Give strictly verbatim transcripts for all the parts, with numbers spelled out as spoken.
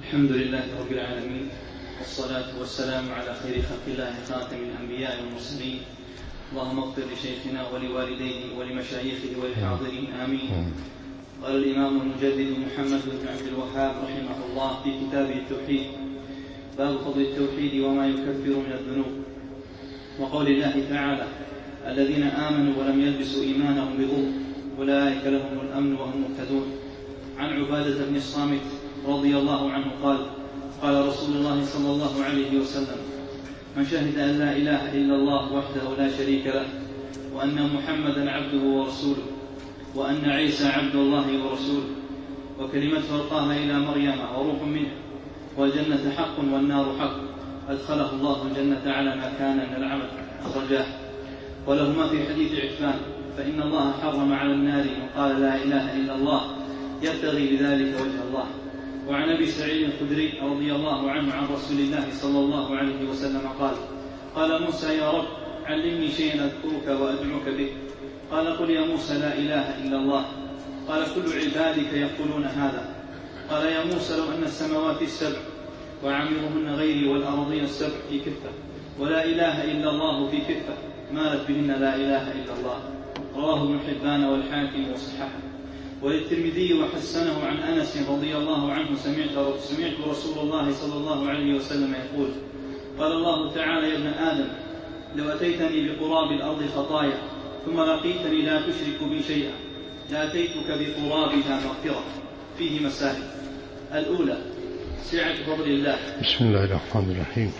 الحمد لله رب العالمين، والصلاة والسلام على خير خلق الله خاتم الأنبياء والمرسلين. اللهم اغفر لشيخنا ولوالديه ولمشايخه وللحاضرين آمين. قال الإمام المجدد محمد بن عبد الوهاب رحمه الله في كتابه التوحيد: باب فضل التوحيد وما يكفر من الذنوب. وقول الله تعالى: الذين آمنوا ولم يلبسوا إيمانهم بظلم أولئك لهم الأمن وهم مهتدون. عن عبادة بن الصامت رضي الله عنه قال: قال رسول الله صلى الله عليه وسلم: من شهد أن لا إله إلا الله وحده لا شريك له، وأن محمدا عبده ورسوله، وأن عيسى عبد الله ورسوله، وكلمته ألقاها إلى مريم وروح منه، والجنة حق والنار حق، أدخله الله الجنة على ما كان من العمل. أخرجاه. ولهما في حديث عثمان: فإن الله حرم على النار من قال لا إله إلا الله يبتغي بذلك وجه الله. وعن أبي سعيد الخدري رضي الله عنه عن رسول الله صلى الله عليه وسلم قال: قال موسى: يا رب علمني شيئا أذكرك وأدعوك به. قال: قل يا موسى لا إله إلا الله. قال: كل عبادك يقولون هذا. قال: يا موسى لو أن السماوات السبع وعامرهن غيري والأرضين السبع في كفة ولا إله إلا الله في كفة مالت بهن لا إله إلا الله. رواه ابن حبان والحاكم وصححه. وللترمذي وحسنه عن أنس رضي الله عنه: سمعت, سمعت رسول الله صلى الله عليه وسلم يقول: قال الله تعالى: يا ابن آدم لو أتيتني بقراب الأرض خطايا ثم لقيتني لا تشرك بي شيئا لأتيتك بقرابها مغفرة. فيه مسائل. الأولى: سعة فضل الله. بسم الله الرحمن الرحيم.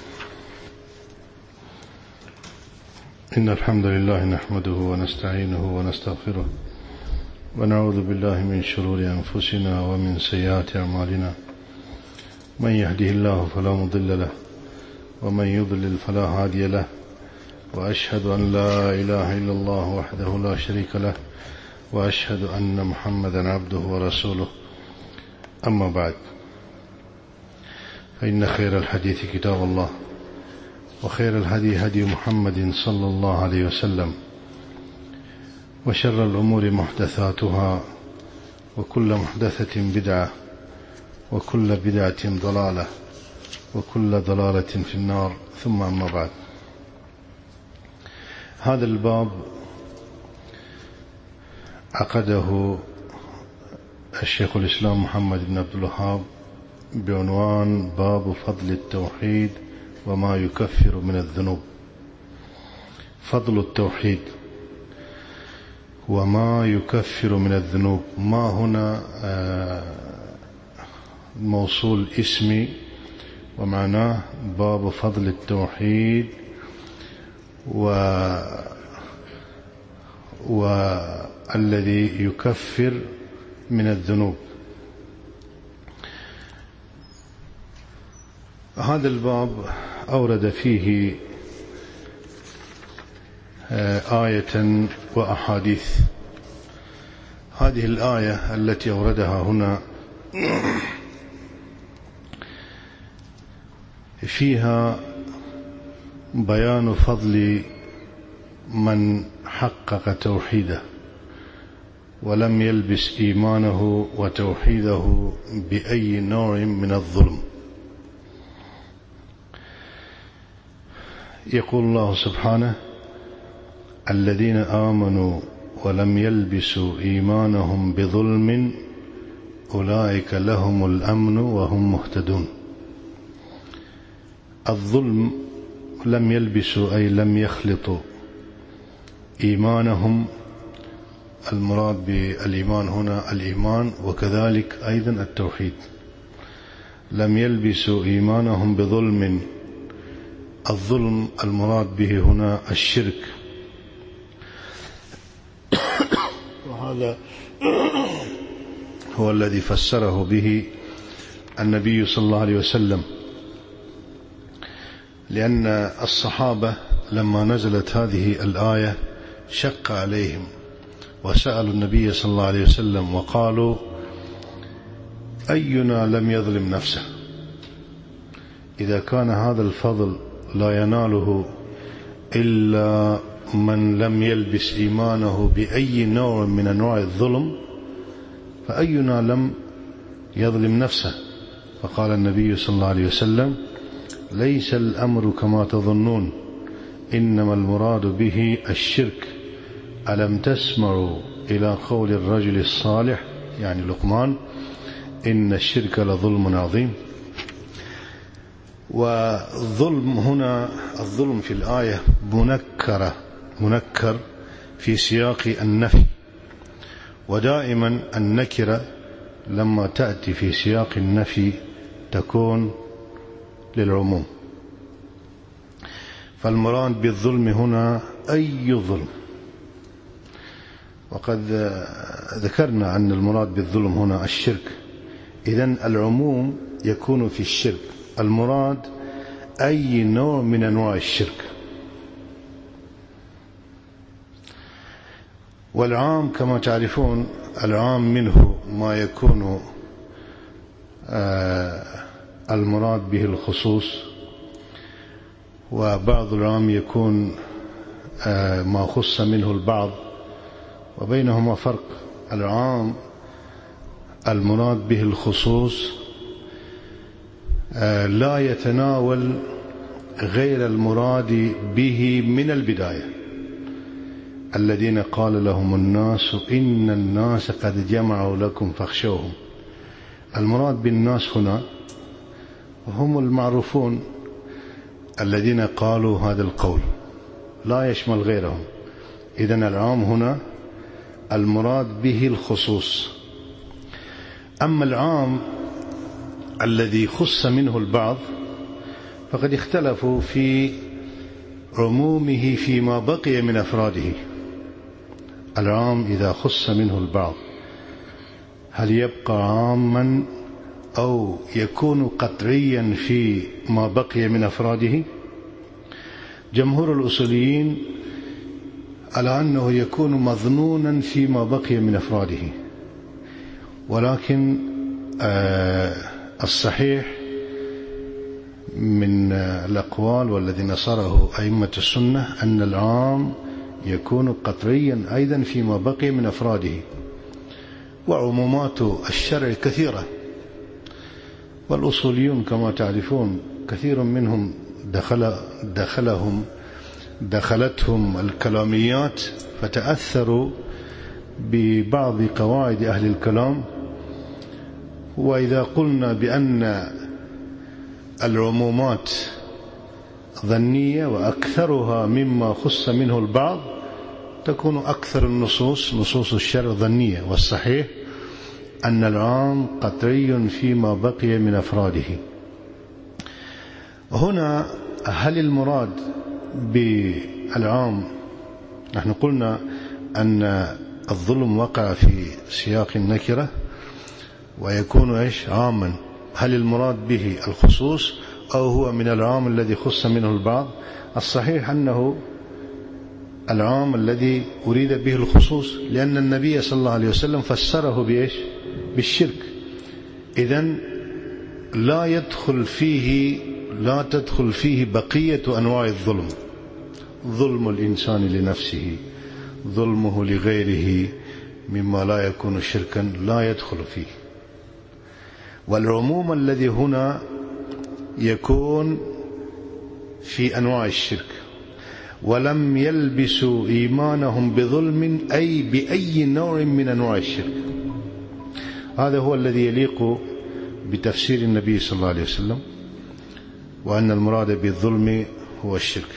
إن الحمد لله نحمده ونستعينه ونستغفره ونعوذ بالله من شرور أنفسنا ومن سيئات أعمالنا. من يهده الله فلا مضل له ومن يضلل فلا هادي له، وأشهد أن لا إله إلا الله وحده لا شريك له، وأشهد أن محمدا عبده ورسوله. أما بعد، فإن خير الحديث كتاب الله، وخير الهدي هدي محمد صلى الله عليه وسلم، وشر الأمور محدثاتها، وكل محدثة بدعة، وكل بدعة ضلالة، وكل ضلالة في النار. ثم أما بعد، هذا الباب عقده الشيخ الإسلام محمد بن عبد الوهاب بعنوان: باب فضل التوحيد وما يكفر من الذنوب. فضل التوحيد وما يكفر من الذنوب. ما هنا موصول اسمي، ومعناه باب فضل التوحيد و والذي يكفر من الذنوب. هذا الباب أورد فيه آية وأحاديث. هذه الآية التي أوردها هنا فيها بيان فضل من حقق توحيده ولم يلبس إيمانه وتوحيده بأي نوع من الظلم. يقول الله سبحانه: الذين آمنوا ولم يلبسوا إيمانهم بظلم أولئك لهم الأمن وهم مهتدون. الظلم لم يلبسوا أي لم يخلطوا إيمانهم. المراد بالإيمان هنا الإيمان، وكذلك أيضا التوحيد. لم يلبسوا إيمانهم بظلم. الظلم المراد به هنا الشرك، وهذا هو الذي فسره به النبي صلى الله عليه وسلم، لأن الصحابة لما نزلت هذه الآية شق عليهم وسألوا النبي صلى الله عليه وسلم وقالوا: أينا لم يظلم نفسه؟ إذا كان هذا الفضل لا يناله إلا من لم يلبس إيمانه بأي نوع من أنواع الظلم، فأينا لم يظلم نفسه؟ فقال النبي صلى الله عليه وسلم: ليس الأمر كما تظنون، إنما المراد به الشرك. ألم تسمعوا إلى قول الرجل الصالح يعني لقمان: إن الشرك لظلم عظيم. والظلم هنا، الظلم في الآية منكرة منكر في سياق النفي، ودائما النكرة لما تأتي في سياق النفي تكون للعموم. فالمراد بالظلم هنا أي ظلم، وقد ذكرنا أن المراد بالظلم هنا الشرك، إذن العموم يكون في الشرك، المراد أي نوع من أنواع الشرك. والعام كما تعرفون العام منه ما يكون المراد به الخصوص، وبعض العام يكون ما خص منه البعض، وبينهما فرق. العام المراد به الخصوص لا يتناول غير المراد به من البداية. الذين قال لهم الناس إن الناس قد جمعوا لكم فاخشوهم. المراد بالناس هنا هم المعروفون الذين قالوا هذا القول، لا يشمل غيرهم. إذن العام هنا المراد به الخصوص. أما العام الذي خص منه البعض فقد اختلفوا في عمومه فيما بقي من أفراده. العام إذا خص منه البعض هل يبقى عاما أو يكون قطعيا في ما بقي من أفراده؟ جمهور الأصوليين على أنه يكون مظنونا فيما بقي من أفراده، ولكن آه الصحيح من الأقوال والذي نصره أئمة السنة أن العام يكون قطعيا أيضا فيما بقي من أفراده. وعمومات الشرع كثيرة، والأصوليون كما تعرفون كثير منهم دخل دخلهم دخلتهم الكلاميات فتأثروا ببعض قواعد أهل الكلام. وإذا قلنا بأن العمومات ظنية وأكثرها مما خص منه البعض تكون أكثر النصوص نصوص الشرع ظنية، والصحيح أن العام قطعي فيما بقي من أفراده. هنا هل المراد بالعام، نحن قلنا أن الظلم وقع في سياق النكرة ويكون إيش عاما، هل المراد به الخصوص أو هو من العام الذي خص منه البعض؟ الصحيح أنه العام الذي أريد به الخصوص، لأن النبي صلى الله عليه وسلم فسره بإيش؟ بالشرك. إذن لا يدخل فيه لا تدخل فيه بقية أنواع الظلم، ظلم الإنسان لنفسه، ظلمه لغيره مما لا يكون شركا لا يدخل فيه. والعموم الذي هنا يكون في أنواع الشرك. ولم يلبسوا إيمانهم بظلم أي بأي نوع من أنواع الشرك. هذا هو الذي يليق بتفسير النبي صلى الله عليه وسلم، وأن المراد بالظلم هو الشرك.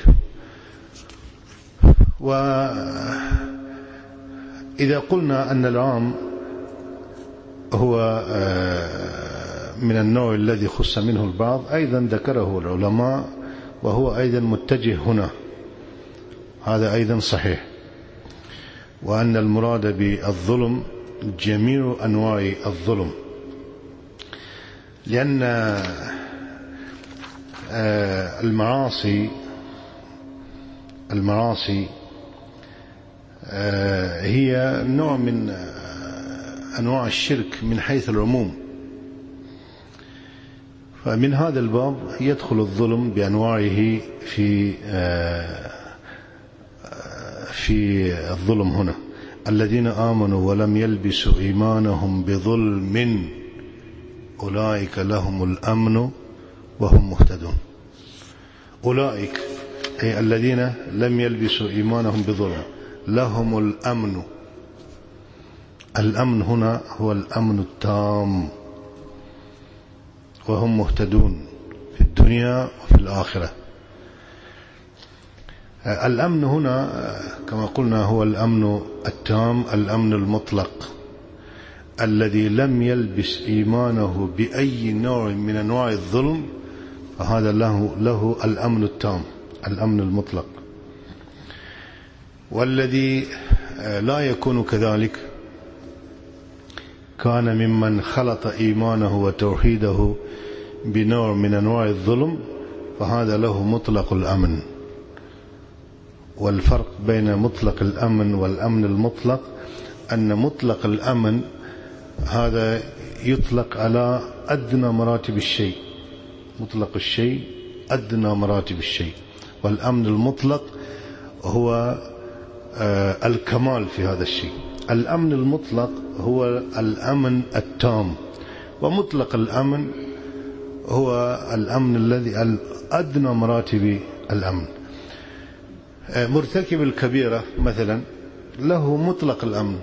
وإذا قلنا أن العام هو من النوع الذي خص منه البعض أيضا ذكره العلماء، وهو أيضا متجه هنا، هذا أيضا صحيح، وأن المراد بالظلم جميع أنواع الظلم، لأن المعاصي المعاصي هي نوع من أنواع الشرك من حيث العموم. فمن هذا الباب يدخل الظلم بأنواعه في في الظلم هنا. الذين آمنوا ولم يلبسوا إيمانهم بظلم أولئك لهم الأمن وهم مهتدون. أولئك أي الذين لم يلبسوا إيمانهم بظلم لهم الأمن. الأمن هنا هو الأمن التام، وهم مهتدون في الدنيا وفي الآخرة. الأمن هنا كما قلنا هو الأمن التام، الأمن المطلق الذي لم يلبس إيمانه بأي نوع من أنواع الظلم، فهذا له, له الأمن التام، الأمن المطلق. والذي لا يكون كذلك كان ممن خلط إيمانه وتوحيده بنوع من أنواع الظلم، فهذا له مطلق الأمن. والفرق بين مطلق الأمن والأمن المطلق أن مطلق الأمن هذا يطلق على أدنى مراتب الشيء، مطلق الشيء أدنى مراتب الشيء، والأمن المطلق هو آه الكمال في هذا الشيء. الأمن المطلق هو الأمن التام، ومطلق الأمن هو الأمن الذي أدنى مراتب الأمن. آه مرتكب الكبيرة مثلا له مطلق الأمن،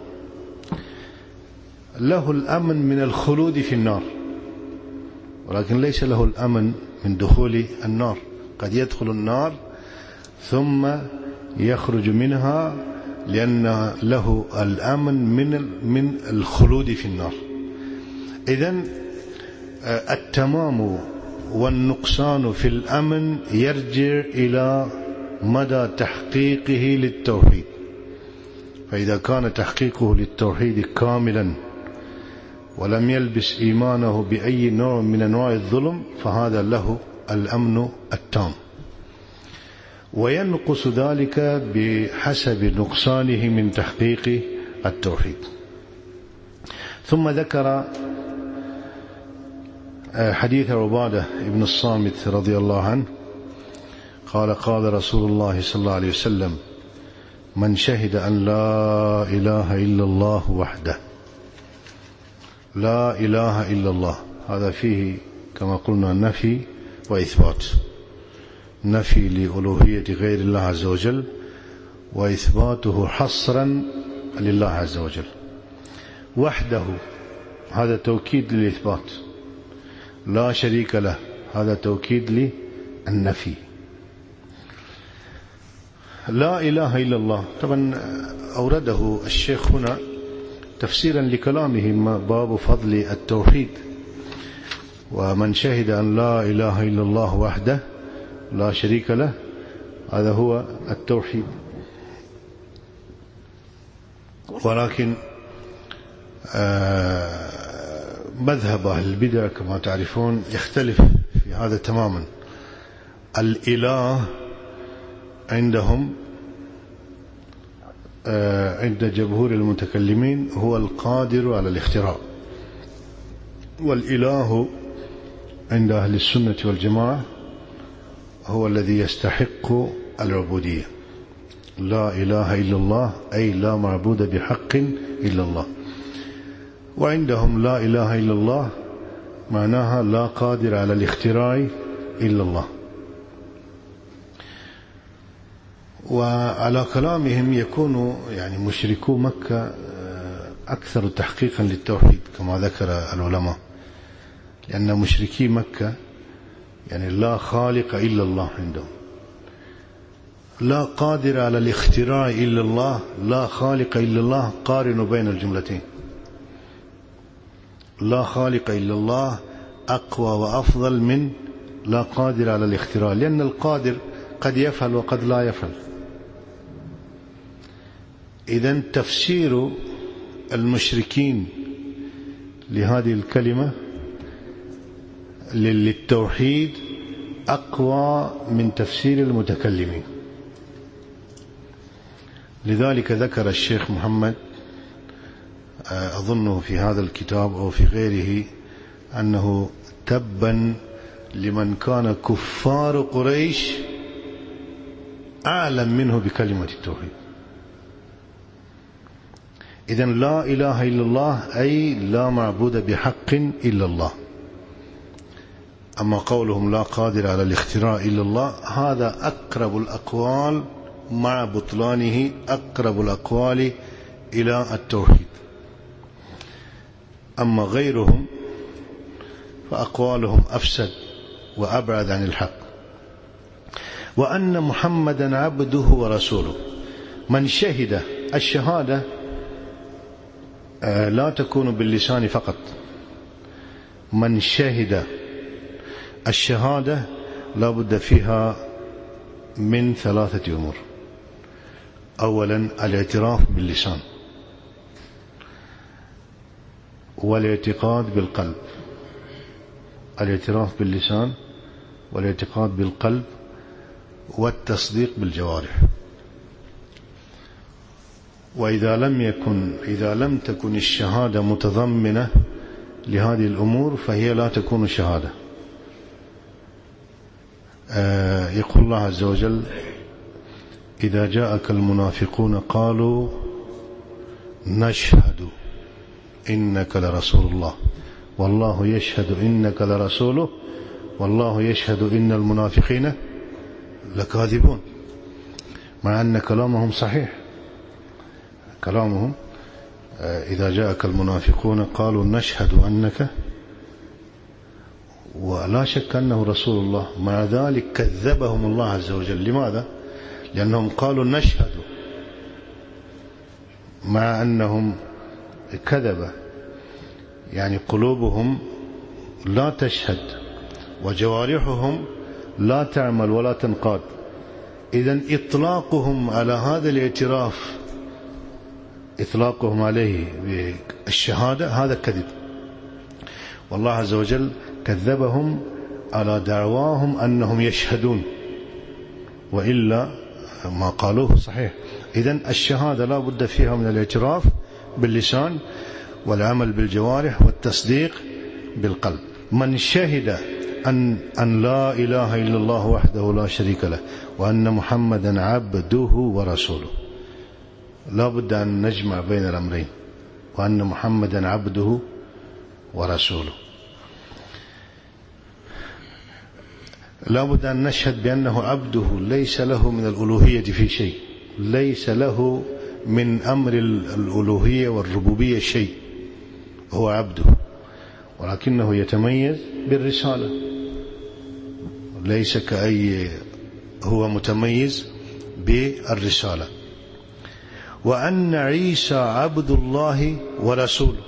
له الأمن من الخلود في النار، ولكن ليس له الأمن من دخول النار. قد يدخل النار ثم يخرج منها لأن له الأمن من من الخلود في النار. إذن التمام والنقصان في الأمن يرجع إلى مدى تحقيقه للتوحيد. فإذا كان تحقيقه للتوحيد كاملا ولم يلبس إيمانه بأي نوع من أنواع الظلم، فهذا له الأمن التام. وينقص ذلك بحسب نقصانه من تحقيق التوحيد. ثم ذكر حديث عبادة بن الصامت رضي الله عنه قال قال رسول الله صلى الله عليه وسلم: من شهد أن لا إله إلا الله وحده، لا إله إلا الله، هذا فيه كما قلنا نفي وإثبات، نفي لألوهية غير الله عز وجل، وإثباته حصرا لله عز وجل. وحده هذا توكيد للإثبات، لا شريك له هذا توكيد للنفي. لا إله إلا الله طبعا أورده الشيخ هنا تفسيرا لكلامه باب فضل التوحيد. ومن شهد أن لا إله إلا الله وحده لا شريك له، هذا هو التوحيد. ولكن مذهب أهل البدع كما تعرفون يختلف في هذا تماما. الإله عندهم عند جمهور المتكلمين هو القادر على الاختراع، والإله عند أهل السنة والجماعة هو الذي يستحق العبودية. لا إله إلا الله أي لا معبود بحق إلا الله. وعندهم لا إله إلا الله معناها لا قادر على الاختراع إلا الله. وعلى كلامهم يكون يعني مشركو مكة أكثر تحقيقا للتوحيد كما ذكر العلماء، لأن مشركي مكة يعني لا خالق إلا الله عندهم، لا قادر على الاختراع إلا الله، لا خالق إلا الله. قارنوا بين الجملتين، لا خالق إلا الله أقوى وأفضل من لا قادر على الاختراع، لأن القادر قد يفعل وقد لا يفعل. إذن تفسير المشركين لهذه الكلمة للتوحيد أقوى من تفسير المتكلمين. لذلك ذكر الشيخ محمد أظنه في هذا الكتاب أو في غيره أنه تبا لمن كان كفار قريش أعلم منه بكلمة التوحيد. إذن لا إله إلا الله أي لا معبود بحق إلا الله. أما قولهم لا قادر على الاختراع إلا الله هذا أقرب الأقوال مع بطلانه أقرب الأقوال إلى التوحيد. أما غيرهم فأقوالهم أفسد وأبعد عن الحق. وأن محمدا عبده ورسوله، من شهد الشهادة لا تكون باللسان فقط، من شهد الشهادة لا بد فيها من ثلاثة أمور. أولا الاعتراف باللسان، والاعتقاد بالقلب، الاعتراف باللسان والاعتقاد بالقلب والتصديق بالجوارح. وإذا لم يكن إذا لم تكن الشهادة متضمنة لهذه الأمور فهي لا تكون شهادة. آه يقول الله عز وجل: إذا جاءك المنافقون قالوا نشهد إنك لرسول الله والله يشهد إنك لرسوله والله يشهد إن المنافقين لكاذبون، مع أن كلامهم صحيح. كلامهم إذا جاءك المنافقون قالوا نشهد أنك، ولا شك أنه رسول الله، مع ذلك كذبهم الله عز وجل. لماذا؟ لأنهم قالوا نشهد مع أنهم كذبة، يعني قلوبهم لا تشهد وجوارحهم لا تعمل ولا تنقاد. إذن إطلاقهم على هذا الاعتراف، إطلاقهم عليه بالشهادة هذا كذب، والله عز وجل كذبهم على دعواهم أنهم يشهدون، وإلا ما قالوه صحيح. إذن الشهادة لا بد فيها من الاعتراف باللسان والعمل بالجوارح والتصديق بالقلب. من شهد أن, أن لا إله إلا الله وحده لا شريك له وأن محمدا عبده ورسوله، لا بد أن نجمع بين الأمرين، وأن محمدا عبده ورسوله. لا بد أن نشهد بأنه عبده، ليس له من الألوهية في شيء، ليس له من أمر الألوهية والربوبية شيء، هو عبده، ولكنه يتميز بالرسالة، ليس كأي، هو متميز بالرسالة. وأن عيسى عبد الله ورسوله،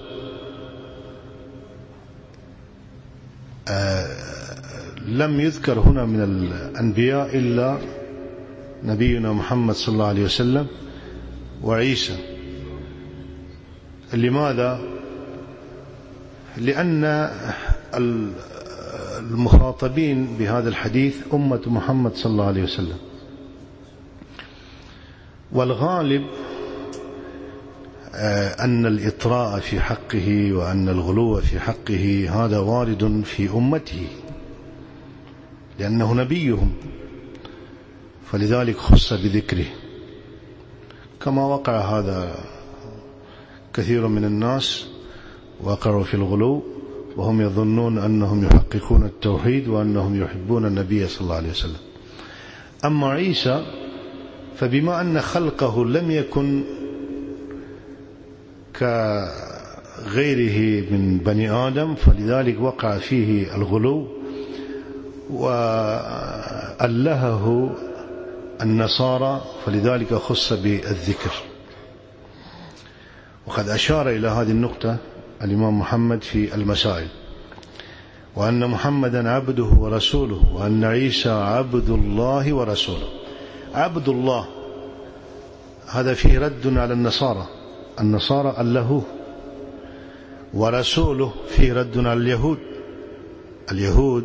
آه لم يذكر هنا من الأنبياء إلا نبينا محمد صلى الله عليه وسلم وعيسى. لماذا؟ لأن المخاطبين بهذا الحديث أمة محمد صلى الله عليه وسلم، والغالب أن الإطراء في حقه وأن الغلو في حقه هذا وارد في أمته، لأنه نبيهم، فلذلك خص بذكره. كما وقع هذا كثير من الناس وقعوا في الغلو وهم يظنون أنهم يحققون التوحيد وأنهم يحبون النبي صلى الله عليه وسلم. أما عيسى فبما أن خلقه لم يكن كغيره من بني آدم فلذلك وقع فيه الغلو وألهه النصارى، فلذلك خص بالذكر. وقد أشار إلى هذه النقطة الإمام محمد في المسائل: وأن محمدا عبده ورسوله وأن عيسى عبد الله ورسوله. عبد الله هذا فيه رد على النصارى، النصارى ألهوه، ورسوله فيه رد على اليهود، اليهود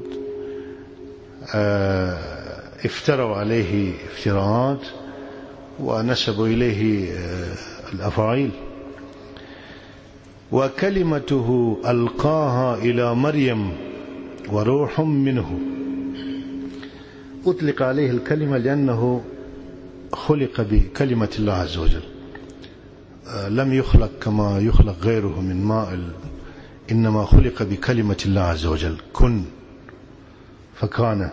افتروا عليه افتراءات ونسبوا إليه الأفاعيل. وكلمته ألقاها إلى مريم وروح منه، أطلق عليه الكلمة لأنه خلق بكلمة الله عز وجل، لم يخلق كما يخلق غيره من ماء، إنما خلق بكلمة الله عز وجل كن فكان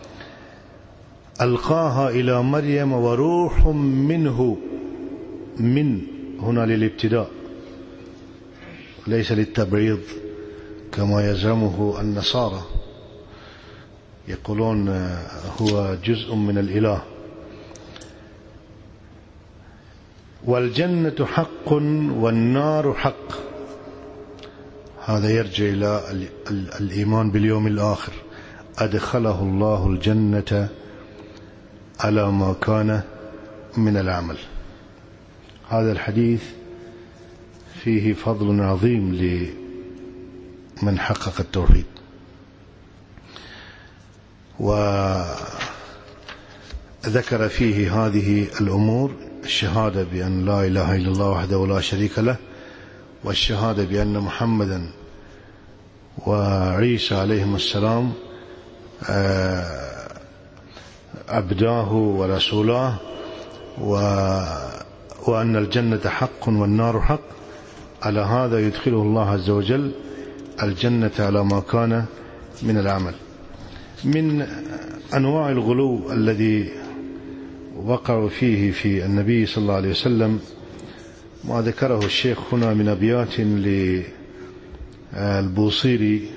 ألقاها إلى مريم وروح منه، من هنا للابتداء ليس للتبعيض كما يزعمه النصارى، يقولون هو جزء من الإله. والجنة حق والنار حق، هذا يرجع إلى الإيمان باليوم الآخر. أدخله الله الجنة على ما كان من العمل. هذا الحديث فيه فضل عظيم لمن حقق التوحيد. وذكر فيه هذه الأمور: الشهادة بأن لا إله إلا الله وحده لا شريك له، والشهادة بأن محمدا وعيسى عليهم السلام عبداه ورسولاه، وأن الجنة حق والنار حق. على هذا يدخله الله عز وجل الجنة على ما كان من العمل. من أنواع الغلو الذي وقعوا فيه في النبي صلى الله عليه وسلم ما ذكره الشيخ هنا من أبيات للبوصيري،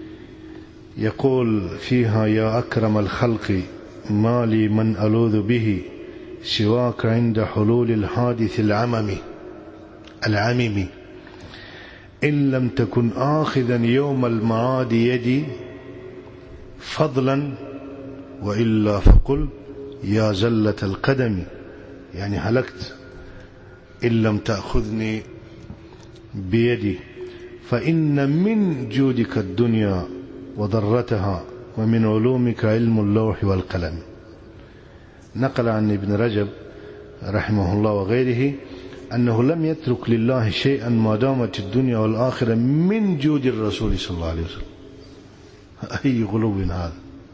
يقول فيها: يا أكرم الخلق ما لي من ألوذ به سواك عند حلول الحادث العمم العمم، إن لم تكن آخذا يوم المعاد يدي فضلا وإلا فقل يا زلة القدم. يعني هلكت إن لم تأخذني بيدي، فإن من جودك الدنيا وضرتها ومن علومك علم اللوح والقلم. نقل عن ابن رجب رحمه الله وغيره أنه لم يترك لله شيئا ما دامت الدنيا والآخرة من جود الرسول صلى الله عليه وسلم. أي غلو هذا!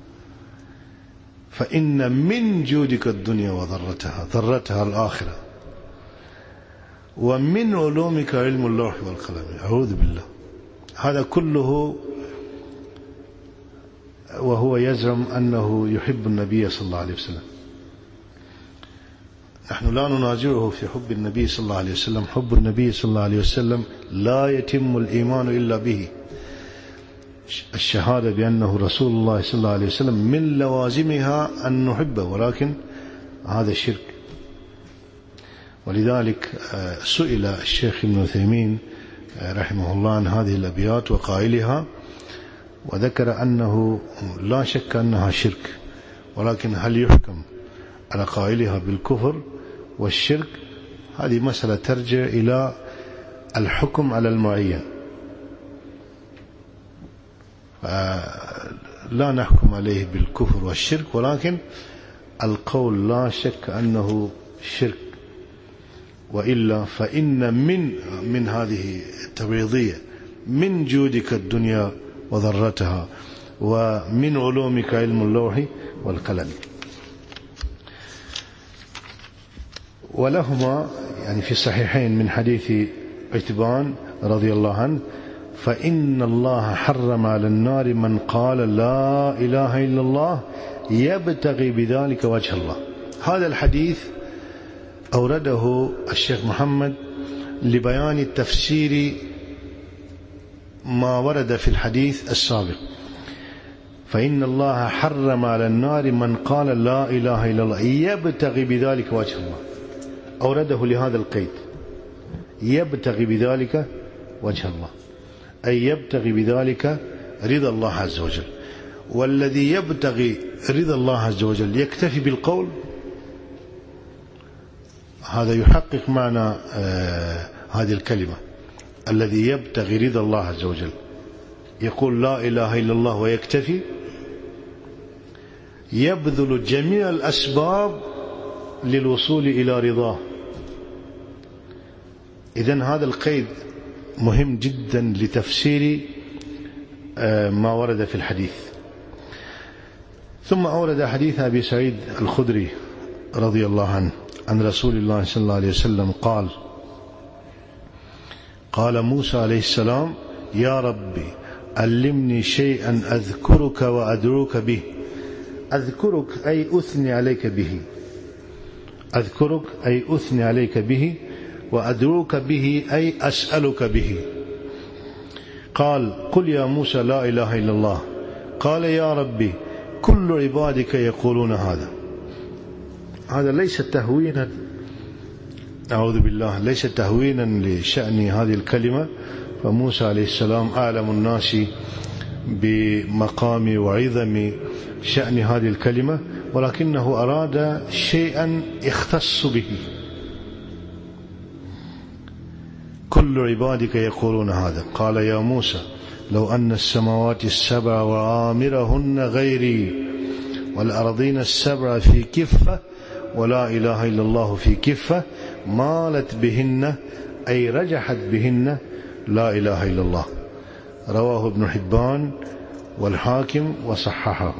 فإن من جودك الدنيا وضرتها، ضرتها الآخرة، ومن علومك علم اللوح والقلم. أعوذ بالله. هذا كله وهو يزعم أنه يحب النبي صلى الله عليه وسلم. نحن لا ننازعه في حب النبي صلى الله عليه وسلم. حب النبي صلى الله عليه وسلم لا يتم الإيمان إلا به. الشهادة بأنه رسول الله صلى الله عليه وسلم من لوازمها أن نحبه، ولكن هذا شرك. ولذلك سئل الشيخ ابن عثيمين رحمه الله عن هذه الأبيات وقائلها، وذكر أنه لا شك أنها شرك، ولكن هل يحكم على قائلها بالكفر والشرك؟ هذه مسألة ترجع إلى الحكم على المعين. لا نحكم عليه بالكفر والشرك، ولكن القول لا شك أنه شرك. وإلا فإن من من هذه التبعيضية: من جودك الدنيا وضرتها ومن علومك علم اللوح والقلم. ولهما يعني في الصحيحين من حديث عتبان رضي الله عنه: فإن الله حرم على النار من قال لا إله إلا الله يبتغي بذلك وجه الله. هذا الحديث أورده الشيخ محمد لبيان التفسير ما ورد في الحديث السابق: فإن الله حرم على النار من قال لا إله إلا الله يبتغي بذلك وجه الله. أورده لهذا القيد: يبتغي بذلك وجه الله، أي يبتغي بذلك رضا الله عز وجل. والذي يبتغي رضا الله عز وجل يكتفي بالقول، هذا يحقق معنى آه هذه الكلمة: الذي يبتغي رضا الله عز وجل يقول لا إله إلا الله ويكتفي، يبذل جميع الأسباب للوصول إلى رضاه. إذن هذا القيد مهم جدا لتفسير ما ورد في الحديث. ثم أورد حديث أبي سعيد الخدري رضي الله عنه عن رسول الله صلى الله عليه وسلم قال: قال موسى عليه السلام: يا ربي علمني شيئا أذكرك وأدعوك به. أذكرك أي أثني عليك به، أذكرك أي أثني عليك به، وأدعوك به أي أسألك به. قال قل يا موسى لا إله إلا الله. قال يا ربي كل عبادك يقولون هذا. هذا ليس تهوينا، أعوذ بالله، ليس تهوينا لشأن هذه الكلمة، فموسى عليه السلام أعلم الناس بمقام وعظم شأن هذه الكلمة، ولكنه أراد شيئا يختص به. كل عبادك يقولون هذا. قال يا موسى لو أن السماوات السبع وعامرهن غيري والأرضين السبع في كفة ولا إله إلا الله في كفة مالت بهن، أي رجحت بهن لا إله إلا الله. رواه ابن حبان والحاكم وصححه.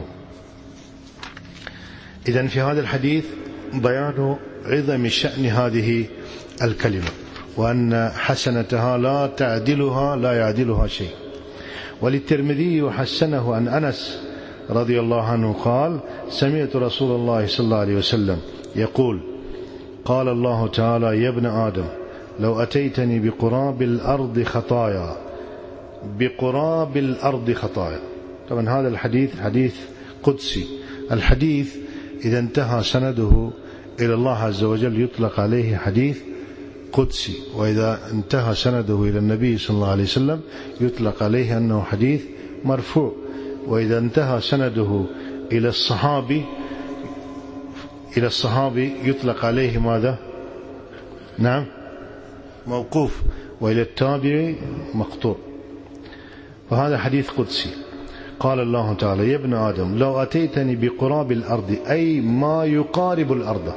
إذن في هذا الحديث بيان عظم شأن هذه الكلمة، وأن حسنتها لا تعدلها لا يعدلها شيء. وللترمذي حسنه عن أنس رضي الله عنه قال سمعت رسول الله صلى الله عليه وسلم يقول قال الله تعالى يا ابن آدم لو أتيتني بقراب الأرض خطايا، بقراب الأرض خطايا. طبعا هذا الحديث حديث قدسي. الحديث إذا انتهى سنده إلى الله عز وجل يطلق عليه حديث قدسي، وإذا انتهى سنده إلى النبي صلى الله عليه وسلم يطلق عليه أنه حديث مرفوع، وإذا انتهى سنده إلى الصحابي إلى الصحابي يطلق عليه ماذا؟ نعم موقوف، وإلى التابعي مقطوع. وهذا حديث قدسي. قال الله تعالى يا ابن آدم لو أتيتني بقراب الأرض، أي ما يقارب الأرض،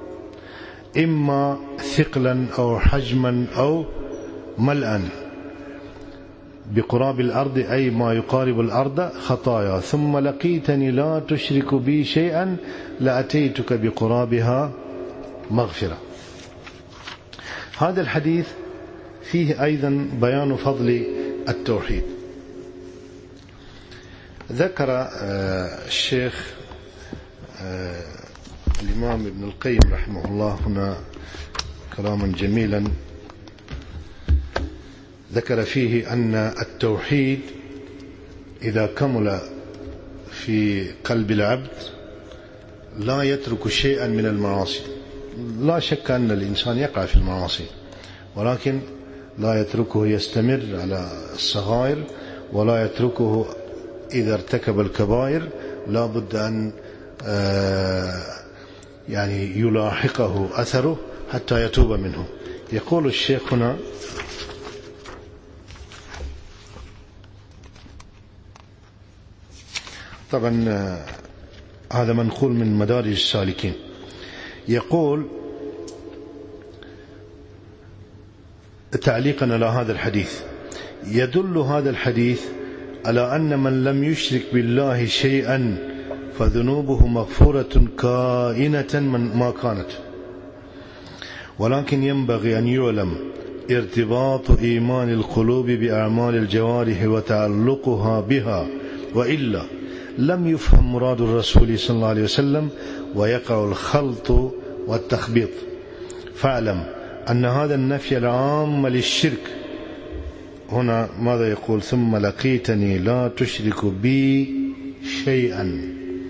إما ثقلا أو حجما أو ملأا. بقراب الأرض أي ما يقارب الأرض خطايا، ثم لقيتني لا تشرك بي شيئا لأتيتك بقرابها مغفرة. هذا الحديث فيه أيضا بيان فضل التوحيد. ذكر الشيخ الإمام ابن القيم رحمه الله هنا كلاما جميلا، ذكر فيه أن التوحيد إذا كمل في قلب العبد لا يترك شيئا من المعاصي. لا شك أن الإنسان يقع في المعاصي، ولكن لا يتركه يستمر على الصغائر، ولا يتركه إذا ارتكب الكبائر، لا بد أن يعني يلاحقه أثره حتى يتوب منه. يقول الشيخ هنا طبعا هذا منقول من مدارج السالكين، يقول تعليقا على هذا الحديث يدل هذا الحديث على أن من لم يشرك بالله شيئا فذنوبه مغفورة كائنة من ما كانت، ولكن ينبغي أن يعلم ارتباط إيمان القلوب بأعمال الجوارح وتعلقها بها، وإلا لم يفهم مراد الرسول صلى الله عليه وسلم ويقع الخلط والتخبيط. فاعلم أن هذا النفي العام للشرك هنا ماذا يقول؟ ثم لقيتني لا تشرك بي شيئا.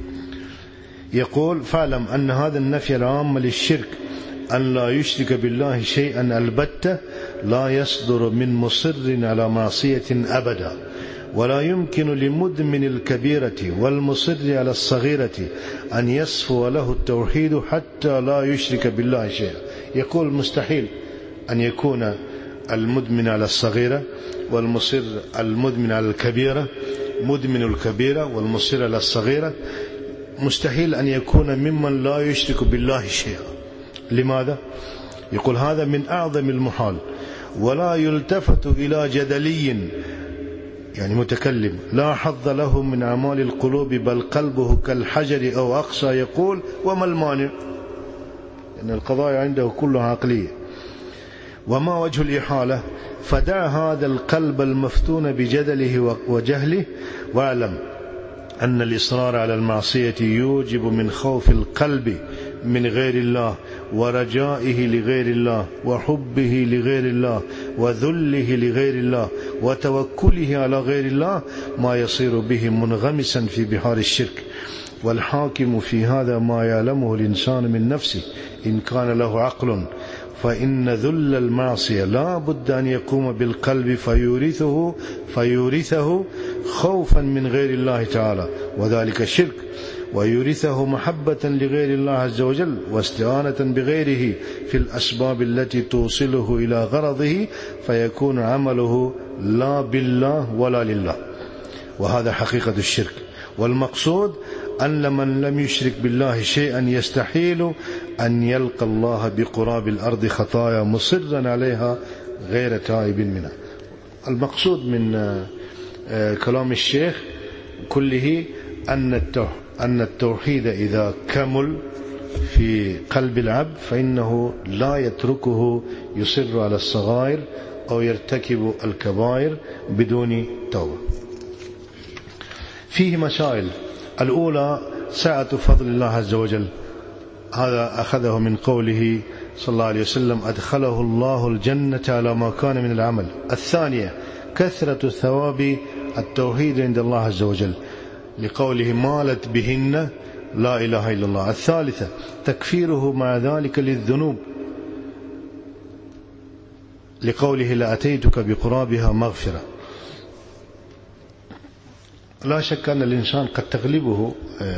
يقول فاعلم أن هذا النفي العام للشرك أن لا يشرك بالله شيئا البتة لا يصدر من مصر على معصية أبدا، ولا يمكن لمدمن الكبيرة والمصر على الصغيرة أن يصفو له التوحيد حتى لا يشرك بالله شيئا. يقول مستحيل أن يكون المدمن على الصغيرة والمصر المدمن على الكبيرة، مدمن الكبيرة والمصر على الصغيرة، مستحيل أن يكون ممن لا يشرك بالله شيئا. لماذا؟ يقول هذا من أعظم المحال، ولا يلتفت إلى جدلي يعني متكلم لا حظ له من أعمال القلوب بل قلبه كالحجر أو أقصى، يقول وما المانع؟ إن القضايا عنده كلها عقلية. وما وجه الإحالة؟ فدع هذا القلب المفتون بجدله وجهله، واعلم أن الإصرار على المعصية يوجب من خوف القلب من غير الله ورجائه لغير الله وحبه لغير الله وذله لغير الله وتوكله على غير الله ما يصير به منغمسا في بحار الشرك. والحاكم في هذا ما يعلمه الإنسان من نفسه إن كان له عقل، فإن ذل المعصية لا بد أن يقوم بالقلب فيورثه فيورثه خوفا من غير الله تعالى وذلك الشرك، ويورثه محبة لغير الله عز وجل واستعانة بغيره في الأسباب التي توصله إلى غرضه، فيكون عمله لا بالله ولا لله، وهذا حقيقة الشرك. والمقصود أن من لم يشرك بالله شيئا يستحيل أن يلقى الله بقراب الأرض خطايا مصرا عليها غير تائب منها. المقصود من كلام الشيخ كله أن التوحيد إذا كمل في قلب العبد فإنه لا يتركه يصر على الصغائر أو يرتكب الكبائر بدون توبة. فيه مسائل. الأولى سعة فضل الله عز وجل، هذا أخذه من قوله صلى الله عليه وسلم أدخله الله الجنة على ما كان من العمل. الثانية كثرة ثواب التوحيد عند الله عز وجل لقوله مالت بهن لا إله إلا الله. الثالثة تكفيره مع ذلك للذنوب لقوله لأتيتك بقرابها مغفرة. لا شك أن الإنسان قد تغلبه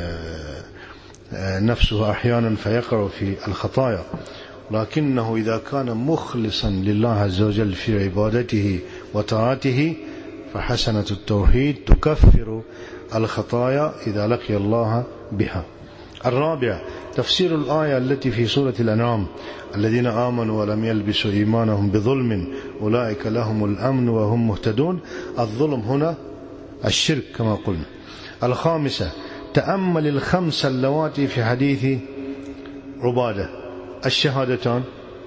نفسه أحيانا فيقع في الخطايا، لكنه إذا كان مخلصا لله عز وجل في عبادته وطاعته فحسنة التوحيد تكفر الخطايا إذا لقي الله بها. الرابع تفسير الآية التي في سورة الأنعام الذين آمنوا ولم يلبسوا إيمانهم بظلم أولئك لهم الأمن وهم مهتدون. الظلم هنا الشرك كما قلنا. الخامسة تأمل الخمس اللواتي في حديث عبادة: الشهادتان،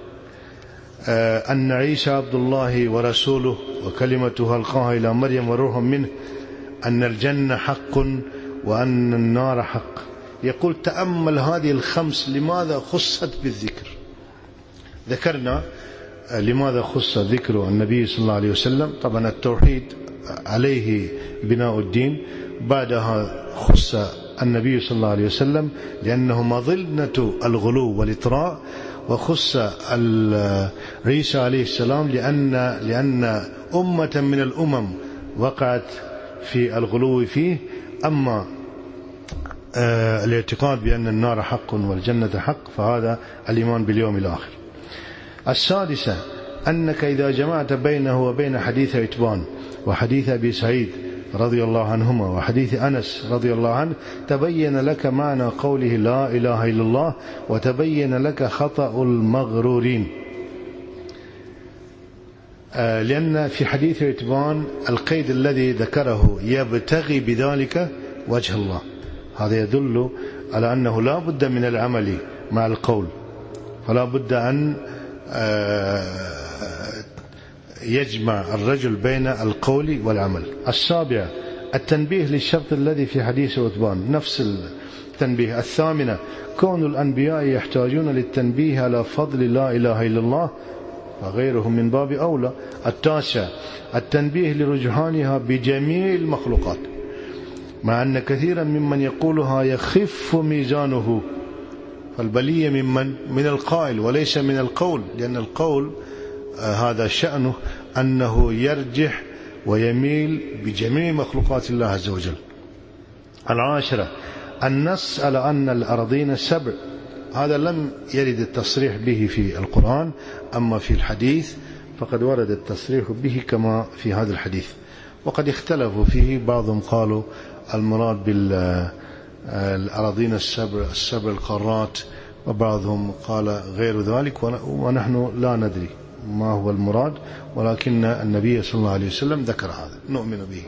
أن عيسى عبد الله ورسوله وكلمته ألقاها إلى مريم وروح منه، أن الجنة حق وأن النار حق. يقول تأمل هذه الخمس لماذا خصت بالذكر. ذكرنا لماذا خص ذكر النبي صلى الله عليه وسلم. طبعا التوحيد عليه بناء الدين. بعدها خص النبي صلى الله عليه وسلم لأنه مظنة الغلو والإطراء، وخص عيسى عليه السلام لأن لأن أمة من الأمم وقعت في الغلو فيه. أما الاعتقاد بأن النار حق والجنة حق فهذا الإيمان باليوم الآخر. السادسة أنك إذا جمعت بينه وبين حديث عتبان وحديث أبي سعيد رضي الله عنهما وحديث أنس رضي الله عنه تبين لك معنى قوله لا إله إلا الله، وتبين لك خطأ المغرورين. لأن في حديث عتبان القيد الذي ذكره يبتغي بذلك وجه الله، هذا يدل على أنه لا بد من العمل مع القول، فلا بد أن يجمع الرجل بين القول والعمل. السابع التنبيه للشرط الذي في حديث عتبان، نفس التنبيه. الثامنة كون الأنبياء يحتاجون للتنبيه على فضل لا إله إلا الله وغيرهم من باب أولى. التاسع التنبيه لرجحانها بجميع المخلوقات، مع أن كثيرا ممن يقولها يخف ميزانه، فالبلية ممن من القائل وليس من القول، لأن القول آه هذا شأنه أنه يرجح ويميل بجميع مخلوقات الله عز وجل. العاشرة النص على أن الأرضين سبع، هذا لم يرد التصريح به في القرآن، أما في الحديث فقد ورد التصريح به كما في هذا الحديث، وقد اختلفوا فيه. بعضهم قالوا المراد بالأراضين السبع السبع القارات، وبعضهم قال غير ذلك، ونحن لا ندري ما هو المراد، ولكن النبي صلى الله عليه وسلم ذكر هذا نؤمن به.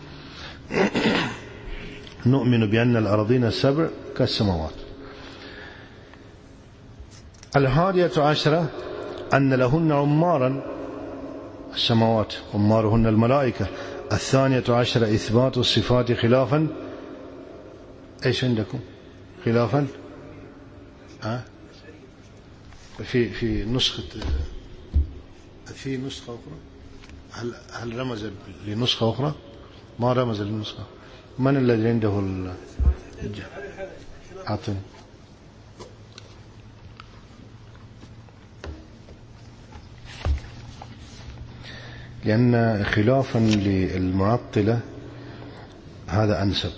نؤمن بأن الأراضين السبع كالسماوات. الحادية عشرة أن لهن عمارا السماوات عمارهن الملائكة. الثانية عشر إثبات الصفات خلافا إيش عندكم خلافا ها في في نسخة في نسخة أخرى هل هل رمز لنسخة أخرى؟ ما رمز لنسخة. من الذي عنده ال أعطني لأن خلافا للمعطلة هذا أنسب.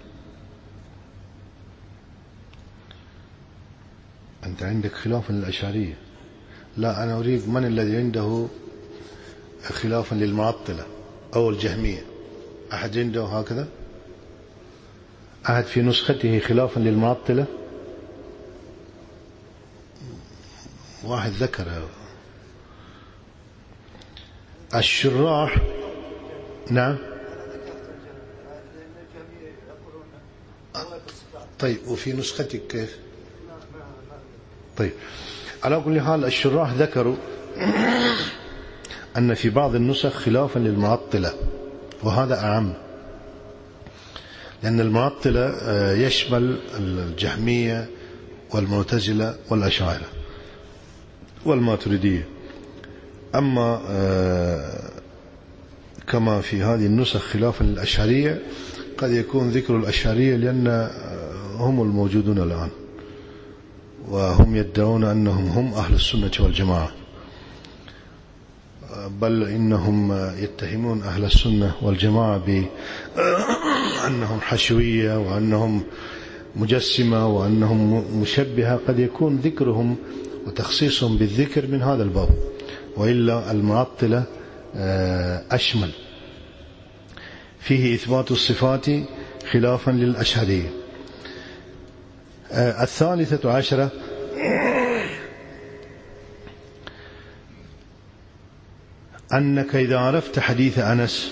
أنت عندك خلافا للأشعرية. لا أنا أريد من الذي عنده خلافا للمعطلة أو الجهمية. أحد عنده هكذا؟ أحد في نسخته خلافا للمعطلة؟ واحد ذكر. الشراح نعم. طيب وفي نسختك كيف؟ طيب على كل حال الشراح ذكروا أن في بعض النسخ خلافا للمعطلة، وهذا أعم، لأن المعطلة يشمل الجهمية والمعتزلة والأشاعرة والماتريدية. أما كما في هذه النسخ خلافا للأشعرية قد يكون ذكر الأشعرية لأن هم الموجودون الآن، وهم يدعون أنهم هم أهل السنة والجماعة، بل إنهم يتهمون أهل السنة والجماعة بأنهم حشوية وأنهم مجسمة وأنهم مشبهة. قد يكون ذكرهم وتخصيصهم بالذكر من هذا الباب، وإلا المعطلة أشمل، فيه إثبات الصفات خلافا للأشعرية. الثالثة عشرة أنك إذا عرفت حديث أنس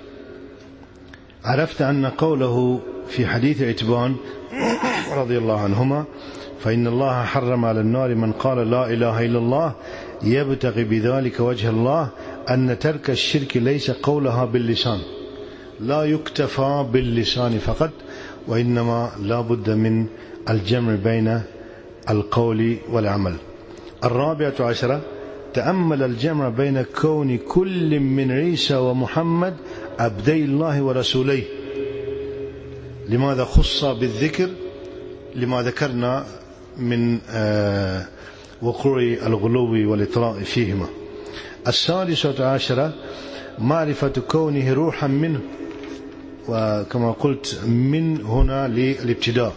عرفت أن قوله في حديث عتبان رضي الله عنهما فإن الله حرم على النار من قال لا إله إلا الله يبتغي بذلك وجه الله، أن ترك الشرك ليس قولها باللسان، لا يكتفى باللسان فقط، وإنما لا بد من الجمع بين القول والعمل. الرابعة عشرة تأمل الجمع بين كون كل من عيسى ومحمد عبدي الله ورسوليه. لماذا خص بالذكر؟ لما ذكرنا من وقوع الغلو والإطراء فيهما. السادسة عشرة معرفة كونه روحا منه، وكما قلت من هنا للابتداء.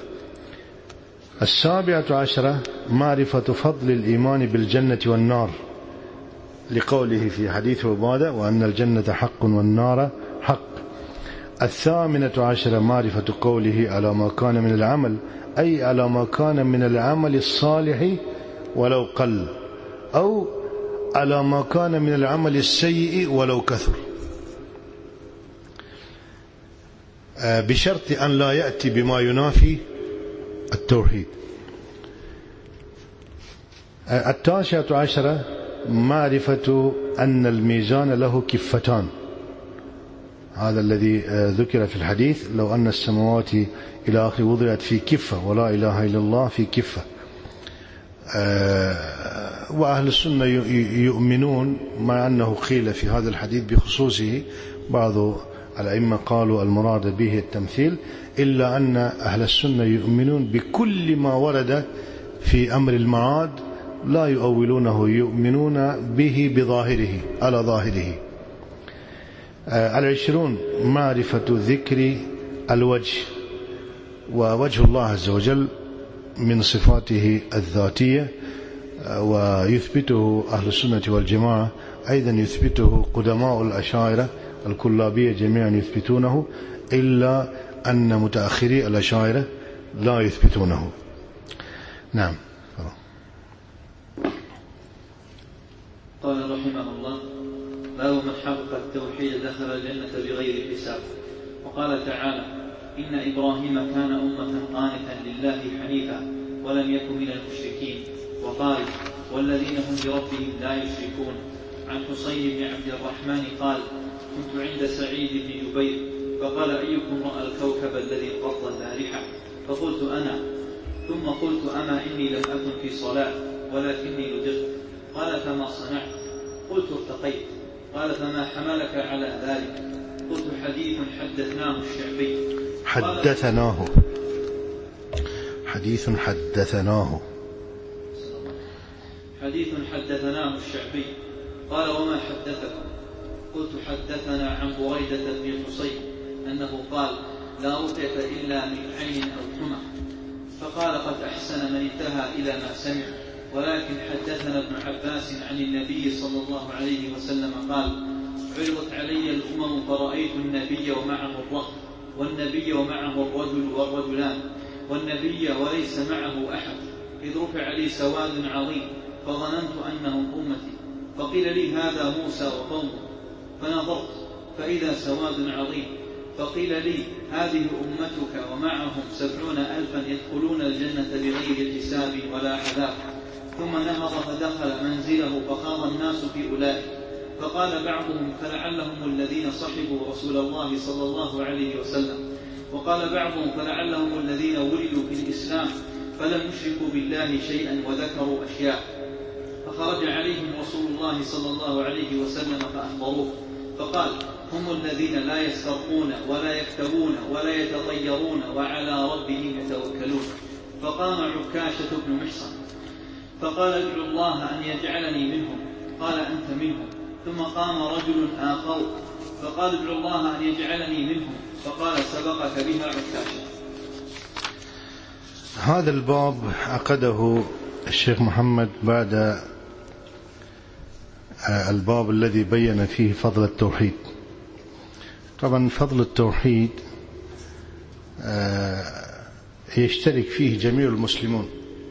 السابعة عشرة معرفة فضل الإيمان بالجنة والنار، لقوله في حديث عبادة وأن الجنة حق والنار حق. الثامنة عشرة معرفة قوله على ما كان من العمل، أي على ما كان من العمل الصالح ولو قل، أو على ما كان من العمل السيء ولو كثر، بشرط أن لا يأتي بما ينافي التوحيد. التاسعة عشرة معرفة أن الميزان له كفتان، هذا الذي ذكر في الحديث لو أن السماوات إلى آخر وضعت في كفة ولا إله إلا الله في كفة. وأهل السنة يؤمنون، مع أنه قيل في هذا الحديث بخصوصه بعض الأئمة قالوا المراد به التمثيل، إلا أن أهل السنة يؤمنون بكل ما ورد في أمر المعاد، لا يؤولونه، يؤمنون به بظاهره على ظاهره. العشرون معرفة ذكر الوجه، ووجه الله عز وجل من صفاته الذاتية، ويثبته أهل السنة والجماعة، أيضا يثبته قدماء الأشاعرة الكلابية جميعا يثبتونه، إلا أن متأخري الأشاعرة لا يثبتونه. نعم. قال رحمه الله: باب من حقق التوحيد دخل الجنة بغير حساب. وقال تعالى: إن إبراهيم كان أمة قانتا لله حنيفا ولم يكن من المشركين وقال والذين هم بربهم لا يشركون. عن حسين بن عبد الرحمن قال كنت عند سعيد بن جبير فقال أيكم رأى الكوكب الذي انقض البارحة؟ فقلت أنا. ثم قلت أما إني لم أكن في صلاة ولكني لدغت. قال فما صنعت؟ قلت ارتقيت. قال فما حملك على ذلك؟ قلت حديث حدثناه الشعبي. حدثناه حديث حدثناه حديث حدثناه الشعبي. قال وما حدثكم؟ قلت حدثنا عن بريدة بن الحصين أنه قال لا رقية إلا من عين أو حمى. فقال قد أحسن من انتهى إلى ما سمع. ولكن حدثنا ابن عباس عن النبي صلى الله عليه وسلم قال عرضت علي الأمم فرأيت النبي ومعه الرهط والنبي ومعه الرجل والرجلان والنبي وليس معه أحد، إذ رفع لي سواد عظيم فظننت أنهم أمتي، فقيل لي هذا موسى وقومه، فنظرت فإذا سواد عظيم، فقيل لي هذه أمتك ومعهم سبعون ألفا يدخلون الجنة بغير حساب ولا عذاب. ثم نهض فدخل منزله فخاض الناس في أولئك، فقال بعضهم فلعلهم الذين صحبوا رسول الله صلى الله عليه وسلم، وقال بعضهم فلعلهم الذين ولدوا في الإسلام فلم يشركوا بالله شيئا وذكروا أشياء. فخرج عليهم رسول الله صلى الله عليه وسلم فأخبروه، فقال هم الذين لا يسترقون ولا يكتبون ولا يتطيرون وعلى ربهم يتوكلون. فقام عكاشة بن محصن فقال ادعوا الله أن يجعلني منهم، قال أنت منهم. ثم قام رجل آخر فقال ادعوا الله أن يجعلني منهم، فقال سبقك بها عكاشة. هذا الباب عقده الشيخ محمد بعد الباب الذي بين فيه فضل التوحيد. طبعا فضل التوحيد يشترك فيه جميع المسلمون،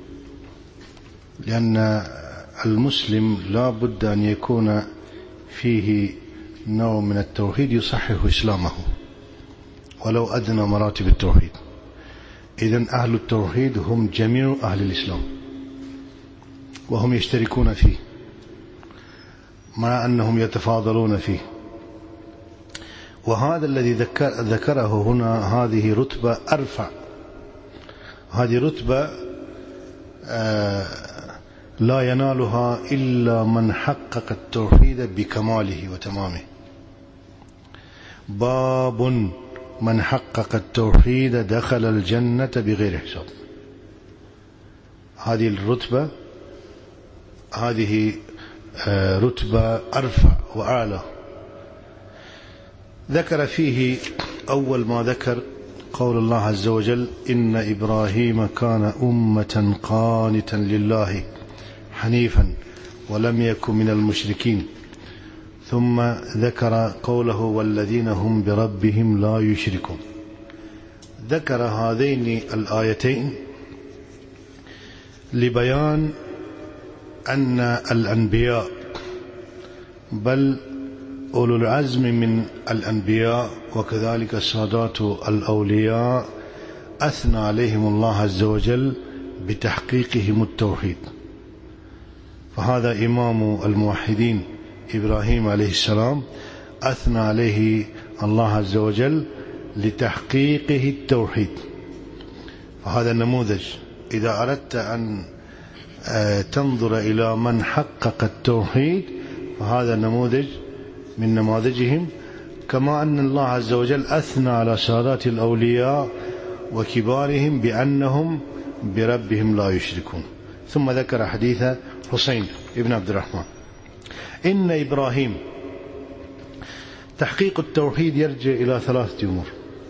لأن المسلم لا بد أن يكون فيه نوع من التوحيد يصحح إسلامه ولو أدنى مراتب التوحيد. إذن أهل التوحيد هم جميع أهل الإسلام وهم يشتركون فيه مع أنهم يتفاضلون فيه. وهذا الذي ذكر ذكره هنا هذه رتبة أرفع، هذه رتبة لا ينالها إلا من حقق التوحيد بكماله وتمامه. باب من حقق التوحيد دخل الجنة بغير حساب. هذه الرتبة هذه رتبة أرفع وأعلى. ذكر فيه أول ما ذكر قول الله عز وجل إن إبراهيم كان أمة قانتا لله حنيفا ولم يكن من المشركين. ثم ذكر قوله والذين هم بربهم لا يشركون. ذكر هذين الآيتين لبيان أن الأنبياء بل أولو العزم من الأنبياء وكذلك السادات الأولياء أثنى عليهم الله عز وجل بتحقيقهم التوحيد. فهذا إمام الموحدين إبراهيم عليه السلام أثنى عليه الله عز وجل لتحقيقه التوحيد. فهذا النموذج إذا أردت أن تنظر إلى من حقق التوحيد فهذا النموذج من نماذجهم. كما أن الله عز وجل أثنى على سادات الأولياء وكبارهم بأنهم بربهم لا يشركون. ثم ذكر حديث حسين ابن عبد الرحمن. إن إبراهيم، تحقيق التوحيد يرجع إلى ثلاثة أمور.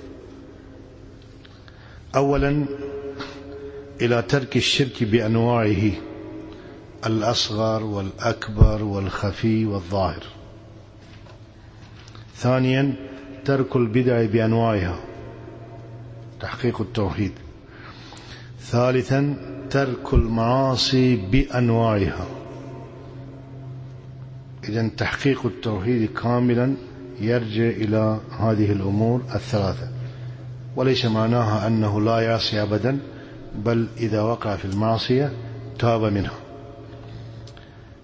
أولا إلى ترك الشرك بأنواعه الأصغر والأكبر والخفي والظاهر. ثانيا ترك البدع بأنواعها تحقيق التوحيد. ثالثا ترك المعاصي بأنواعها. إذن تحقيق التوحيد كاملا يرجع إلى هذه الأمور الثلاثة، وليس معناها أنه لا يعصي أبدا، بل إذا وقع في المعصية تاب منها.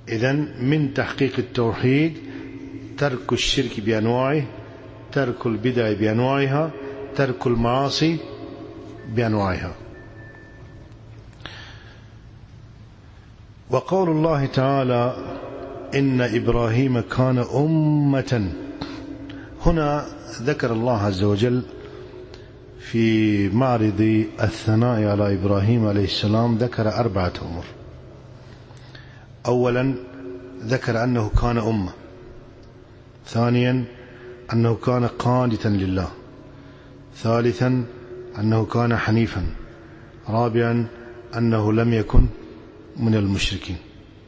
إذن من تحقيق التوحيد ترك الشرك بأنواعه، ترك البدع بأنواعها، ترك المعاصي بأنواعها. وقول الله تعالى إن إبراهيم كان أمة، هنا ذكر الله عز وجل في معرض الثناء على إبراهيم عليه السلام ذكر أربعة أمور. أولا ذكر أنه كان أمة، ثانيا أنه كان قانتا لله، ثالثا أنه كان حنيفا، رابعا أنه لم يكن من المشركين.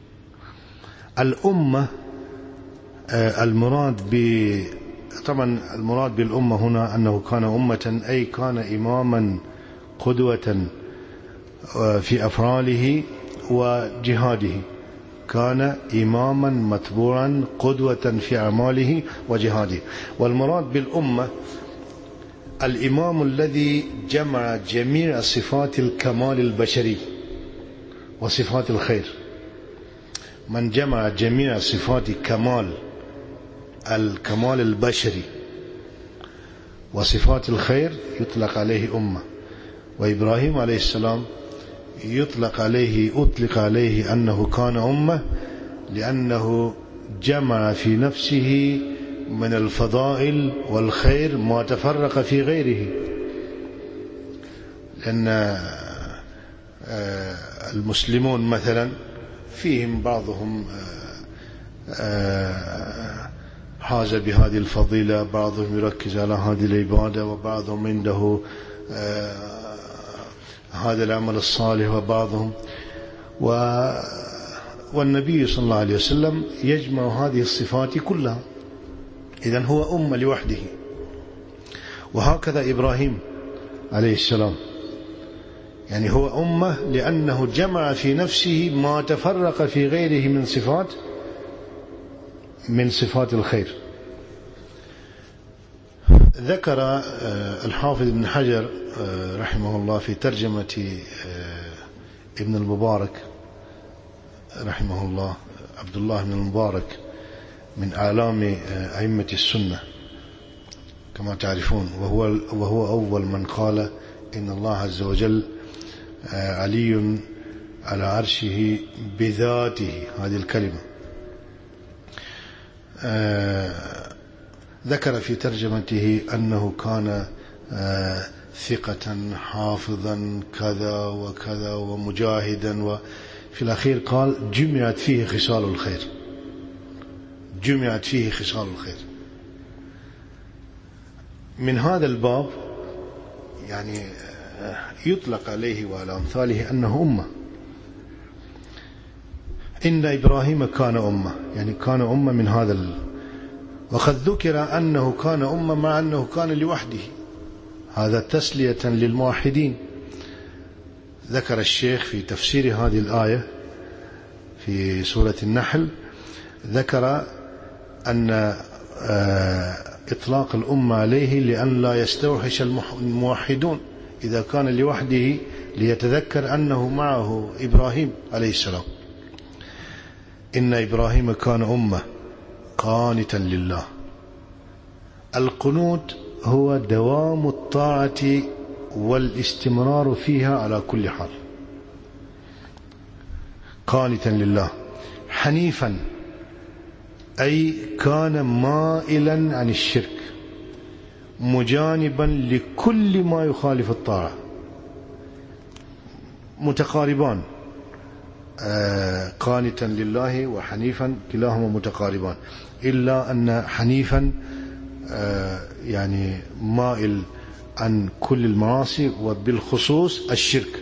الأمة المراد ب طبعا المراد بالأمة هنا أنه كان أمة، أي كان إماما قدوة في أفعاله وجهاده، كان إماما متبوعا قدوة في أعماله وجهاده. والمراد بالأمة الإمام الذي جمع جميع صفات الكمال البشري وصفات الخير. من جمع جميع صفات كمال الكمال البشري وصفات الخير يطلق عليه أمة. وإبراهيم عليه السلام يطلق عليه أطلق عليه أنه كان أمة لأنه جمع في نفسه من الفضائل والخير ما تفرق في غيره. لأن المسلمون مثلا فيهم بعضهم حاز بهذه الفضيلة، بعضهم يركز على هذه العبادة، وبعضهم عنده هذا العمل الصالح، وبعضهم و... والنبي صلى الله عليه وسلم يجمع هذه الصفات كلها، إذن هو أمة لوحده. وهكذا إبراهيم عليه السلام، يعني هو أمة لأنه جمع في نفسه ما تفرق في غيره من صفات من صفات الخير. ذكر الحافظ ابن حجر رحمه الله في ترجمة ابن المبارك رحمه الله، عبد الله بن المبارك من أعلام أئمة السنة كما تعرفون، وهو وهو أول من قال إن الله عز وجل علي على عرشه بذاته، هذه الكلمة. ذكر في ترجمته أنه كان ثقة حافظا كذا وكذا ومجاهدا، وفي الأخير قال جمعت فيه خصال الخير، جمعت فيه خصال الخير. من هذا الباب يعني يطلق عليه وعلى أمثاله أنه أمة. إن إبراهيم كان أمة، يعني كان أمة من هذا ال... وقد ذكر أنه كان أمة مع أنه كان لوحده، هذا تسلية للموحدين. ذكر الشيخ في تفسير هذه الآية في سورة النحل، ذكر أن إطلاق الأمة عليه لأن لا يستوحش الموحدون إذا كان لوحده، ليتذكر أنه معه إبراهيم عليه السلام. إن إبراهيم كان أمة قانتا لله. القنوت هو دوام الطاعة والاستمرار فيها على كل حال. قانتا لله. حنيفا أي كان مائلا عن الشرك، مجانبا لكل ما يخالف الطاعة، متقاربان. آه قانتا لله وحنيفا كلاهما متقاربان، إلا أن حنيفا آه يعني مائل عن كل المعاصي، وبالخصوص الشرك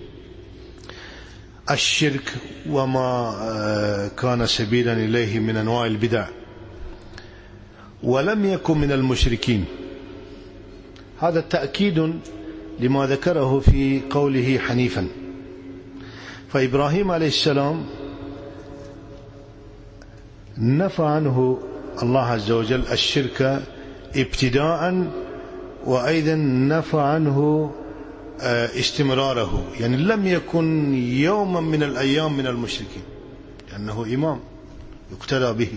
الشرك وما آه كان سبيلا إليه من أنواع البدع. ولم يكن من المشركين، هذا تأكيد لما ذكره في قوله حنيفا. فإبراهيم عليه السلام نفى عنه الله عز وجل الشرك ابتداء، وأيضا نفى عنه استمراره، يعني لم يكن يوما من الأيام من المشركين، لأنه إمام يقتدى به.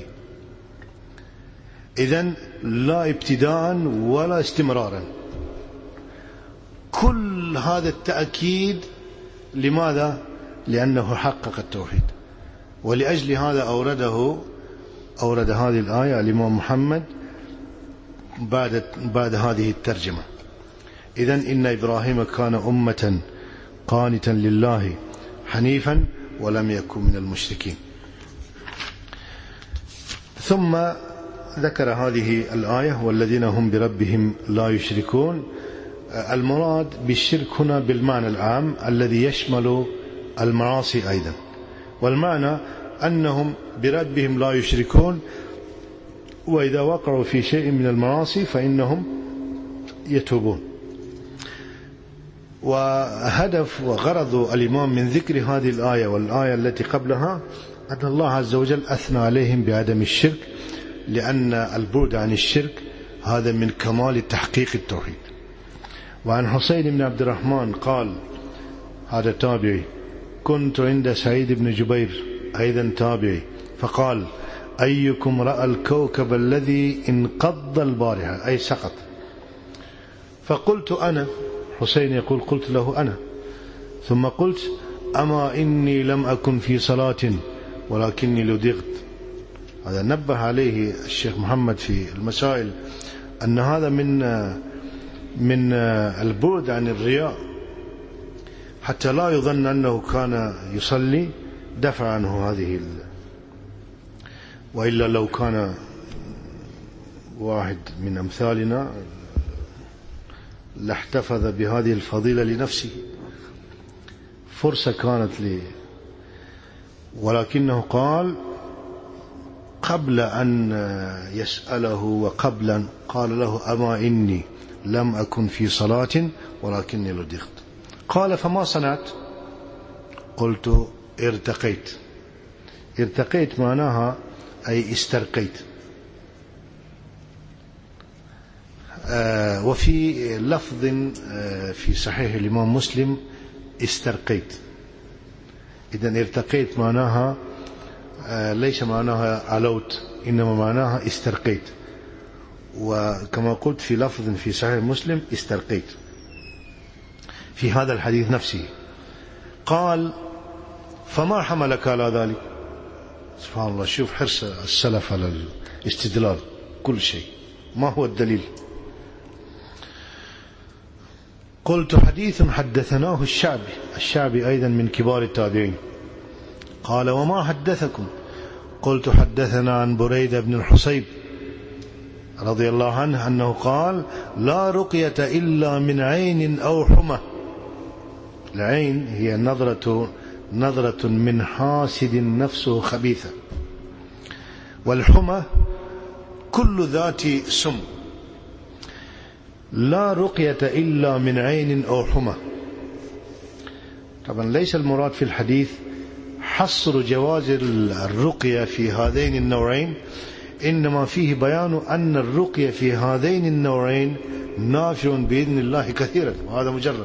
إذن لا ابتداء ولا استمرارا. كل هذا التأكيد لماذا؟ لأنه حقق التوحيد. ولأجل هذا أورده أورد هذه الآية الإمام محمد بعد بعد هذه الترجمة. إذن إن إبراهيم كان أمة قانتا لله حنيفا ولم يكن من المشركين. ثم ذكر هذه الآية والذين هم بربهم لا يشركون. المراد بالشرك هنا بالمعنى العام الذي يشمل المعاصي أيضا، والمعنى أنهم بربهم لا يشركون، وإذا وقعوا في شيء من المعاصي فإنهم يتوبون. وهدف وغرض الإمام من ذكر هذه الآية والآية التي قبلها أن الله عز وجل أثنى عليهم بعدم الشرك، لأن البعد عن الشرك هذا من كمال تحقيق التوحيد. وعن حسين بن عبد الرحمن قال، هذا تابعي، كنت عند سعيد بن جبير أيضا تابعي، فقال: أيكم رأى الكوكب الذي انقض البارحة، أي سقط؟ فقلت أنا. حسين يقول: قلت له أنا. ثم قلت: أما إني لم أكن في صلاة ولكني لدغت. هذا نبه عليه الشيخ محمد في المسائل أن هذا من من البعد عن الرياء، حتى لا يظن أنه كان يصلي دفع عنه هذه ال... وإلا لو كان واحد من أمثالنا لاحتفظ بهذه الفضيلة لنفسه، فرصة كانت لي. ولكنه قال قبل أن يسأله وقبل أن قال له: أما إني لم أكن في صلاة ولكني لدغت. قال: فما صنعت؟ قلت: ارتقيت. ارتقيت معناها أي استرقيت. آه وفي لفظ آه في صحيح الإمام مسلم استرقيت. إذن ارتقيت معناها آه ليس معناها علوت، إنما معناها استرقيت. وكما قلت في لفظ في صحيح مسلم استرقيت في هذا الحديث نفسه. قال: فما حملك على ذلك؟ سبحان الله، شوف حرص السلف على الاستدلال كل شيء. ما هو الدليل؟ قلت: حديث حدثناه الشعبي. الشعبي أيضا من كبار التابعين. قال: وما حدثكم؟ قلت: حدثنا عن بريدة بن الحصيب رضي الله عنه أنه قال: لا رقية إلا من عين أو حمى. العين هي نظرة نظرة من حاسد نفسه خبيثة، والحمى كل ذات سم. لا رقية إلا من عين أو حمى. طبعا ليس المراد في الحديث حصر جواز الرقية في هذين النوعين، إنما فيه بيان أن الرقية في هذين النوعين نافع بإذن الله كثيرا، وهذا مجرد.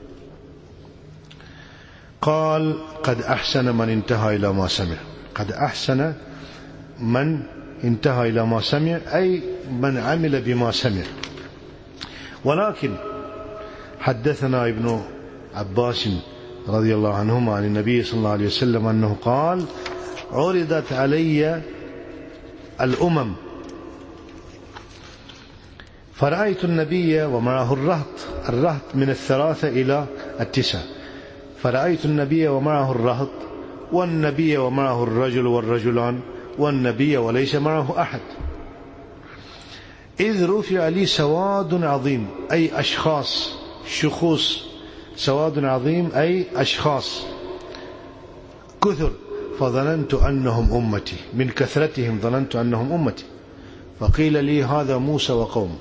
قال: قد أحسن من انتهى إلى ما سمع. قد أحسن من انتهى إلى ما سمع، أي من عمل بما سمع. ولكن حدثنا ابن عباس رضي الله عنهما عن النبي صلى الله عليه وسلم أنه قال: عرضت علي الأمم فرأيت النبي ومعه الرهط. الرهط من الثلاثة إلى التسعة. فرأيت النبي ومعه الرهط، والنبي ومعه الرجل والرجلان، والنبي وليس معه أحد. إذ رفع لي سواد عظيم، أي أشخاص، شخوص. سواد عظيم أي أشخاص كثر، فظننت أنهم أمتي، من كثرتهم ظننت أنهم أمتي. فقيل لي: هذا موسى وقوم.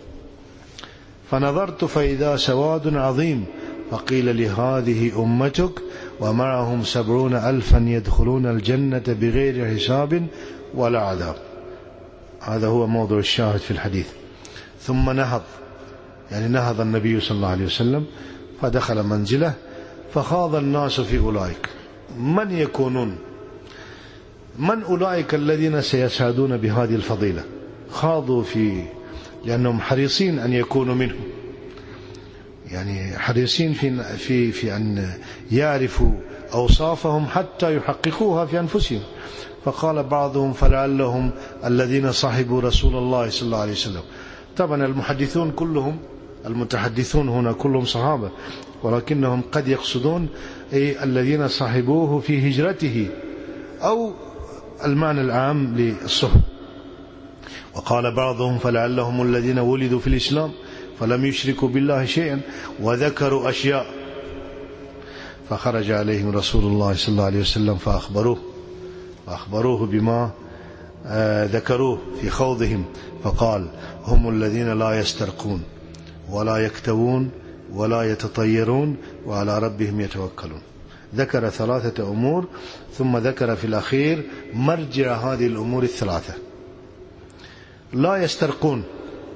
فنظرت فإذا سواد عظيم، فقيل لي: هذه أمتك ومعهم سبعون ألفا يدخلون الجنة بغير حساب ولا عذاب. هذا هو موضوع الشاهد في الحديث. ثم نهض، يعني نهض النبي صلى الله عليه وسلم فدخل منزله، فخاض الناس في أولئك. من يكونون؟ من أولئك الذين سيسعدون بهذه الفضيلة؟ خاضوا في، لأنهم حريصين أن يكونوا منهم، يعني حريصين في في في أن يعرفوا أوصافهم حتى يحققوها في أنفسهم. فقال بعضهم فلعلهم الذين صحبوا رسول الله صلى الله عليه وسلم. طبعا المحدثون كلهم، المتحدثون هنا كلهم صحابة، ولكنهم قد يقصدون أي الذين صحبوه في هجرته أو المعنى العام للصحب. وقال بعضهم فلعلهم الذين ولدوا في الإسلام فلم يشركوا بالله شيئا وذكروا أشياء فخرج عليهم رسول الله صلى الله عليه وسلم فأخبروه فأخبروه بما ذكروه في خوضهم، فقال هم الذين لا يسترقون ولا يكتوون ولا يتطيرون وعلى ربهم يتوكلون. ذكر ثلاثة أمور ثم ذكر في الأخير مرجع هذه الأمور الثلاثة. لا يسترقون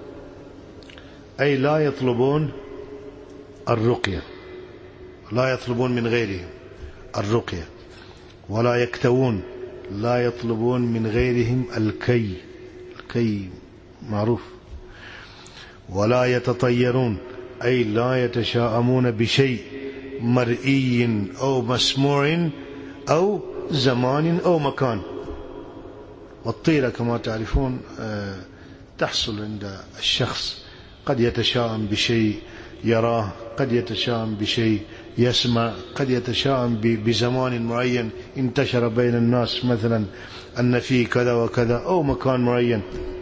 أي لا يطلبون الرقية، لا يطلبون من غيرهم الرقية. ولا يكتوون لا يطلبون من غيرهم الكي، الكي معروف. ولا يتطيرون أي لا يتشاءمون بشيء مرئي أو مسموع أو زمان أو مكان. والطيرة كما تعرفون تحصل عند الشخص، قد يتشاءم بشيء يراه، قد يتشاءم بشيء يسمع، قد يتشاءم بزمان معين انتشر بين الناس مثلا أن فيه كذا وكذا أو مكان معين.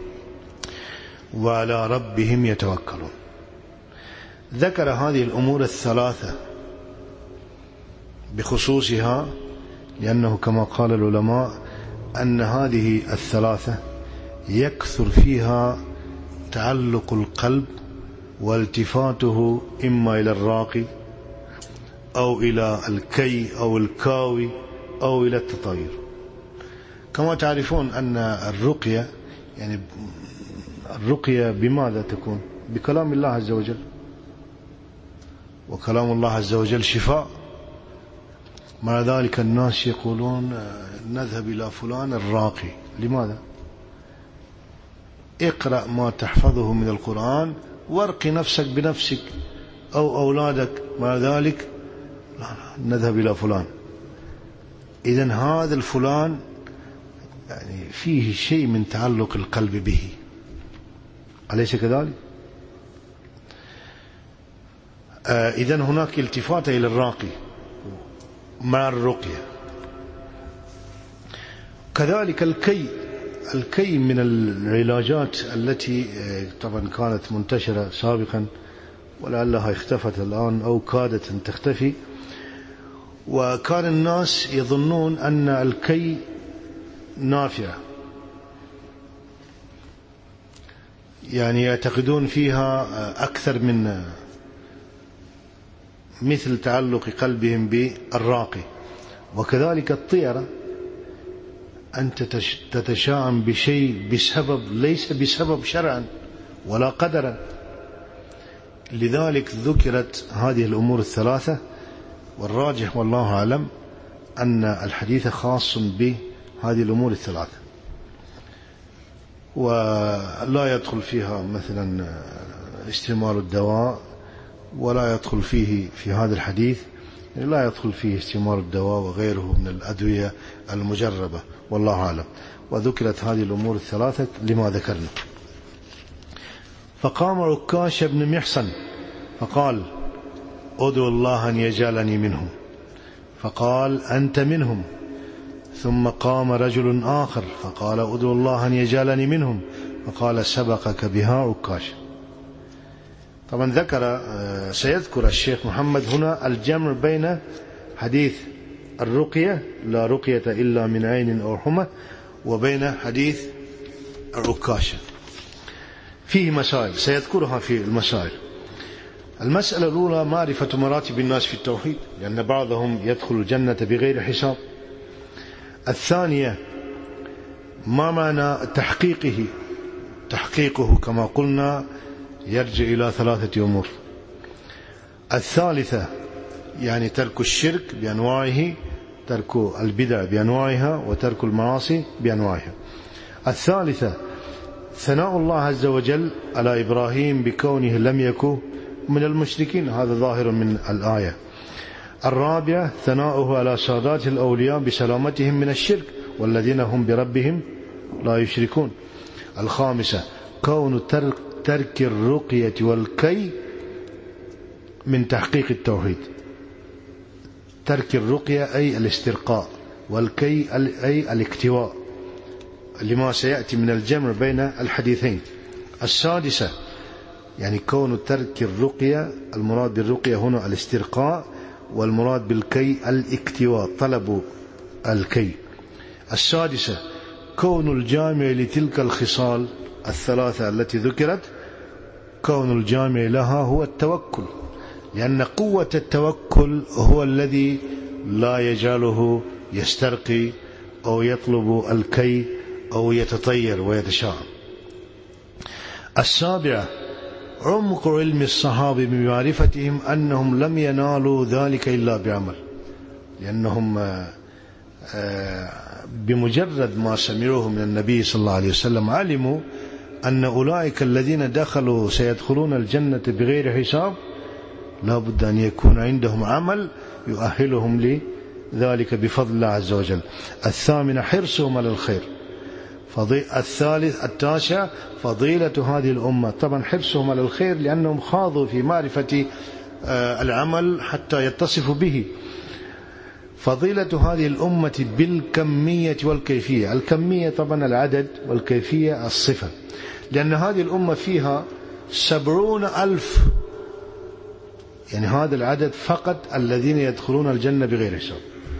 وعلى ربهم يتوكلون. ذكر هذه الأمور الثلاثة بخصوصها لأنه كما قال العلماء أن هذه الثلاثة يكثر فيها تعلق القلب والتفاته إما إلى الراقي أو إلى الكي أو الكاوي أو إلى التطير. كما تعرفون أن الرقية يعني الرقية بماذا تكون؟ بكلام الله عز وجل، وكلام الله عز وجل شفاء. مع ذلك الناس يقولون نذهب إلى فلان الراقي. لماذا؟ اقرأ ما تحفظه من القرآن وارقي نفسك بنفسك أو أولادك. مع ذلك لا لا نذهب إلى فلان. إذن هذا الفلان يعني فيه شيء من تعلق القلب به، أليس كذلك؟ آه إذن هناك التفات إلى الراقي مع الرقية. كذلك الكي، الكي من العلاجات التي طبعا كانت منتشرة سابقا ولعلها اختفت الآن أو كادت أن تختفي. وكان الناس يظنون أن الكي نافع، يعني يعتقدون فيها أكثر من مثل تعلق قلبهم بالراقي. وكذلك الطيرة، أنت تتشاءم بشيء بسبب ليس بسبب شرعا ولا قدرا. لذلك ذكرت هذه الأمور الثلاثة، والراجح والله أعلم أن الحديث خاص بهذه الأمور الثلاثة، ولا يدخل فيها مثلا استعمال الدواء، ولا يدخل فيه في هذا الحديث يعني لا يدخل فيه استعمال الدواء وغيره من الأدوية المجربة والله أعلم. وذكرت هذه الأمور الثلاثة لما ذكرنا. فقام عكاش بن محصن فقال ادعو الله أن يجعلني منهم، فقال أنت منهم. ثم قام رجل آخر فقال ادعو الله أن يجعلني منهم، فقال سبقك بها عكاش. طبعا ذكر سيذكر الشيخ محمد هنا الجمع بين حديث الرقية لا رقية إلا من عين أو حمى وبين حديث عكاشة. فيه مسائل سيذكرها في المسائل. المسألة الأولى معرفة مراتب الناس في التوحيد، لأن بعضهم يدخل الجنة بغير حساب. الثانية ما معنى تحقيقه، تحقيقه كما قلنا يرجع إلى ثلاثة أمور. الثالثة يعني ترك الشرك بأنواعه ترك البدع بأنواعها وترك المعاصي بأنواعها. الثالثة ثناء الله عز وجل على إبراهيم بكونه لم يكن من المشركين، هذا ظاهر من الآية. الرابعة ثناؤه على سادات الأولياء بسلامتهم من الشرك والذين هم بربهم لا يشركون. الخامسة كون ترك, ترك الرقية والكي من تحقيق التوحيد. ترك الرقية أي الاسترقاء، والكي أي الاكتواء، لما سيأتي من الجمع بين الحديثين. السادسة يعني كون ترك الرقية، المراد بالرقية هنا الاسترقاء، والمراد بالكي الاكتواء، طلب الكي. السادسة كون الجامع لتلك الخصال الثلاثة التي ذكرت، كون الجامع لها هو التوكل، لأن قوة التوكل هو الذي لا يجعله يسترقي أو يطلب الكي أو يتطير ويتشاءم. السابعة عمق علم الصحابة بمعرفتهم أنهم لم ينالوا ذلك إلا بعمل، لأنهم بمجرد ما سمعوه من النبي صلى الله عليه وسلم علموا أن أولئك الذين دخلوا سيدخلون الجنة بغير حساب، لا بد أن يكون عندهم عمل يؤهلهم لذلك بفضل الله عز وجل. الثامنة حرصهم على الخير. الثالث التاسع فضيلة هذه الأمة، طبعا حرصهم على الخير لأنهم خاضوا في معرفة العمل حتى يتصفوا به. فضيلة هذه الأمة بالكمية والكيفية. الكمية طبعا العدد، والكيفية الصفة، لأن هذه الأمة فيها سبعون ألف، يعني هذا العدد فقط الذين يدخلون الجنة بغير حساب.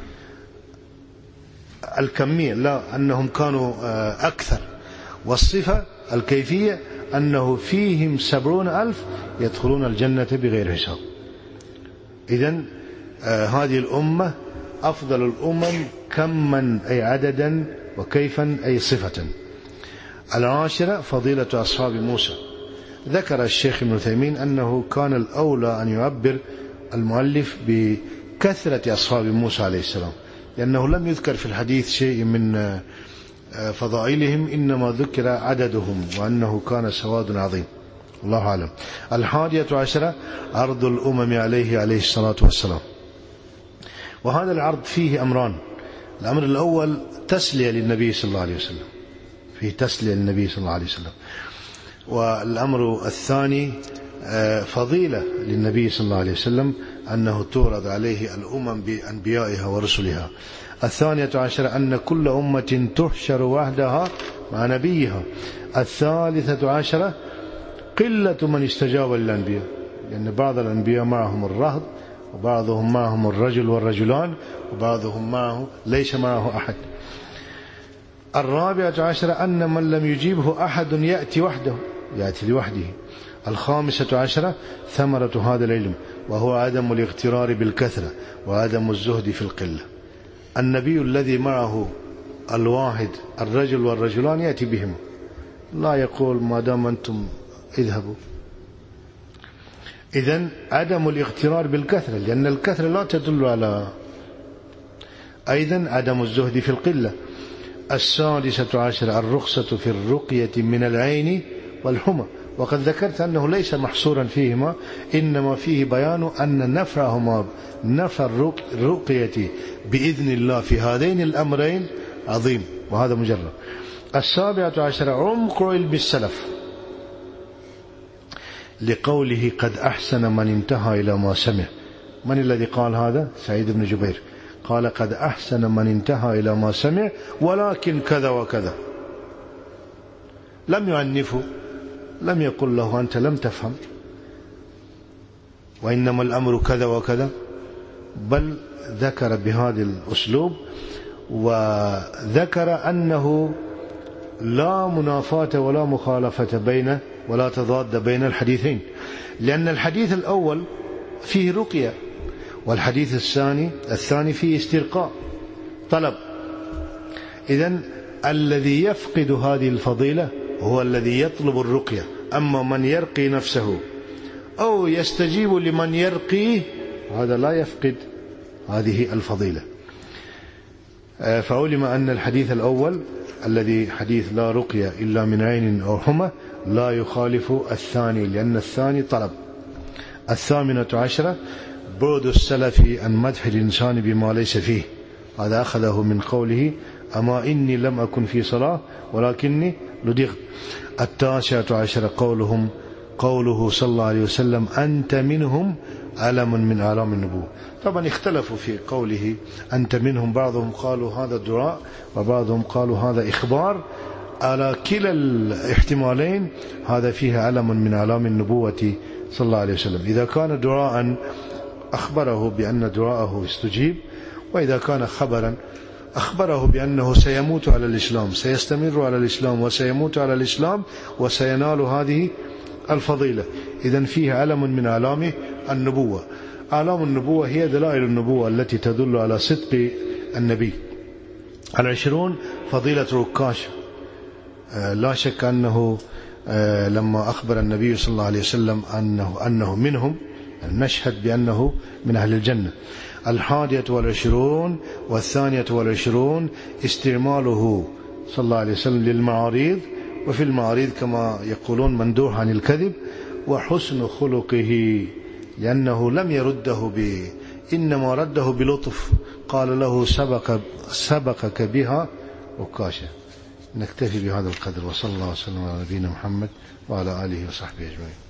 الكمية لا، أنهم كانوا أكثر، والصفة الكيفية أنه فيهم سبعون ألف يدخلون الجنة بغير حساب. إذن هذه الأمة أفضل الأمم كما أي عددا، وكيفا أي صفة. العاشرة فضيلة أصحاب موسى. ذكر الشيخ ابن عثيمين أنه كان الأولى أن يعبر المؤلف بكثرة أصحاب موسى عليه السلام، لأنه لم يذكر في الحديث شيء من فضائلهم، إنما ذكر عددهم وأنه كان سواد عظيم. الله أعلم. الحادية عشرة عرض الأمم عليه عليه الصلاة والسلام. وهذا العرض فيه أمران. الأمر الأول تسلية للنبي صلى الله عليه وسلم، فيه تسلية للنبي صلى الله عليه وسلم. والأمر الثاني فضيلة للنبي صلى الله عليه وسلم، أنه تورد عليه الأمم بأنبيائها ورسلها. الثانية عشر أن كل أمة تحشر وحدها مع نبيها. الثالثة عشرة قلة من استجاب للأنبياء، لأن بعض الأنبياء معهم الرهط، وبعضهم معهم الرجل والرجلان، وبعضهم معه ليس معه أحد. الرابعة عشرة أن من لم يجيبه أحد يأتي وحده، يأتي لوحده. الخامسة عشرة ثمرة هذا العلم، وهو عدم الاغترار بالكثرة وعدم الزهد في القلة. النبي الذي معه الواحد الرجل والرجلان يأتي بهم، لا يقول ما دام أنتم اذهبوا. إذن عدم الاغترار بالكثرة، لأن الكثرة لا تدل على. أيضا عدم الزهد في القلة. السادسة عشر الرخصة في الرقية من العين والحمى، وقد ذكرت أنه ليس محصورا فيهما، إنما فيه بيان أن نفعهما، نفع الرقية بإذن الله في هذين الأمرين عظيم، وهذا مجرد. السابعة عشر عمق علم السلف، لقوله قد أحسن من انتهى إلى ما سمع. من الذي قال هذا؟ سعيد بن جبير قال قد أحسن من انتهى إلى ما سمع ولكن كذا وكذا. لم يعنفه، لم يقل له أنت لم تفهم وإنما الأمر كذا وكذا، بل ذكر بهذا الأسلوب، وذكر أنه لا منافاة ولا مخالفة بين ولا تضاد بين الحديثين، لأن الحديث الأول فيه رقية، والحديث الثاني الثاني فيه استرقاء طلب. إذن الذي يفقد هذه الفضيلة هو الذي يطلب الرقية، أما من يرقي نفسه أو يستجيب لمن يرقيه هذا لا يفقد هذه الفضيلة. فعلم أن الحديث الأول الذي حديث لا رقية إلا من عين أو حمى لا يخالف الثاني، لأن الثاني طلب. الثامنة عشرة بعد السلف عن مدح الإنسان بما ليس فيه، هذا أخذه من قوله أما إني لم أكن في صلاة ولكني لدغت. التاسعة عشرة قولهم قوله صلى الله عليه وسلم أنت منهم علم من أعلام النبوة. طبعا اختلفوا في قوله أنت منهم، بعضهم قالوا هذا دعاء وبعضهم قالوا هذا إخبار. على كلا الاحتمالين هذا فيه علم من أعلام النبوة صلى الله عليه وسلم. إذا كان دعاء أخبره بأن دعاءه استجيب، وإذا كان خبرا أخبره بأنه سيموت على الإسلام، سيستمر على الإسلام وسيموت على الإسلام وسينال هذه الفضيلة. إذن فيه علم من أعلام النبوة. أعلام النبوة هي دلائل النبوة التي تدل على صدق النبي. العشرون فضيلة ركاشة. لا شك أنه لما أخبر النبي صلى الله عليه وسلم أنه, أنه منهم نشهد بأنه من أهل الجنة. الحادية والعشرون والثانية والعشرون استعماله صلى الله عليه وسلم للمعاريض، وفي المعاريض كما يقولون مندوح عن الكذب. وحسن خلقه لأنه لم يرده ب إنما رده بلطف، قال له سبق سبقك بها عكاشة. نكتفي بهذا القدر، وصلى الله وسلم على نبينا محمد وعلى آله وصحبه أجمعين.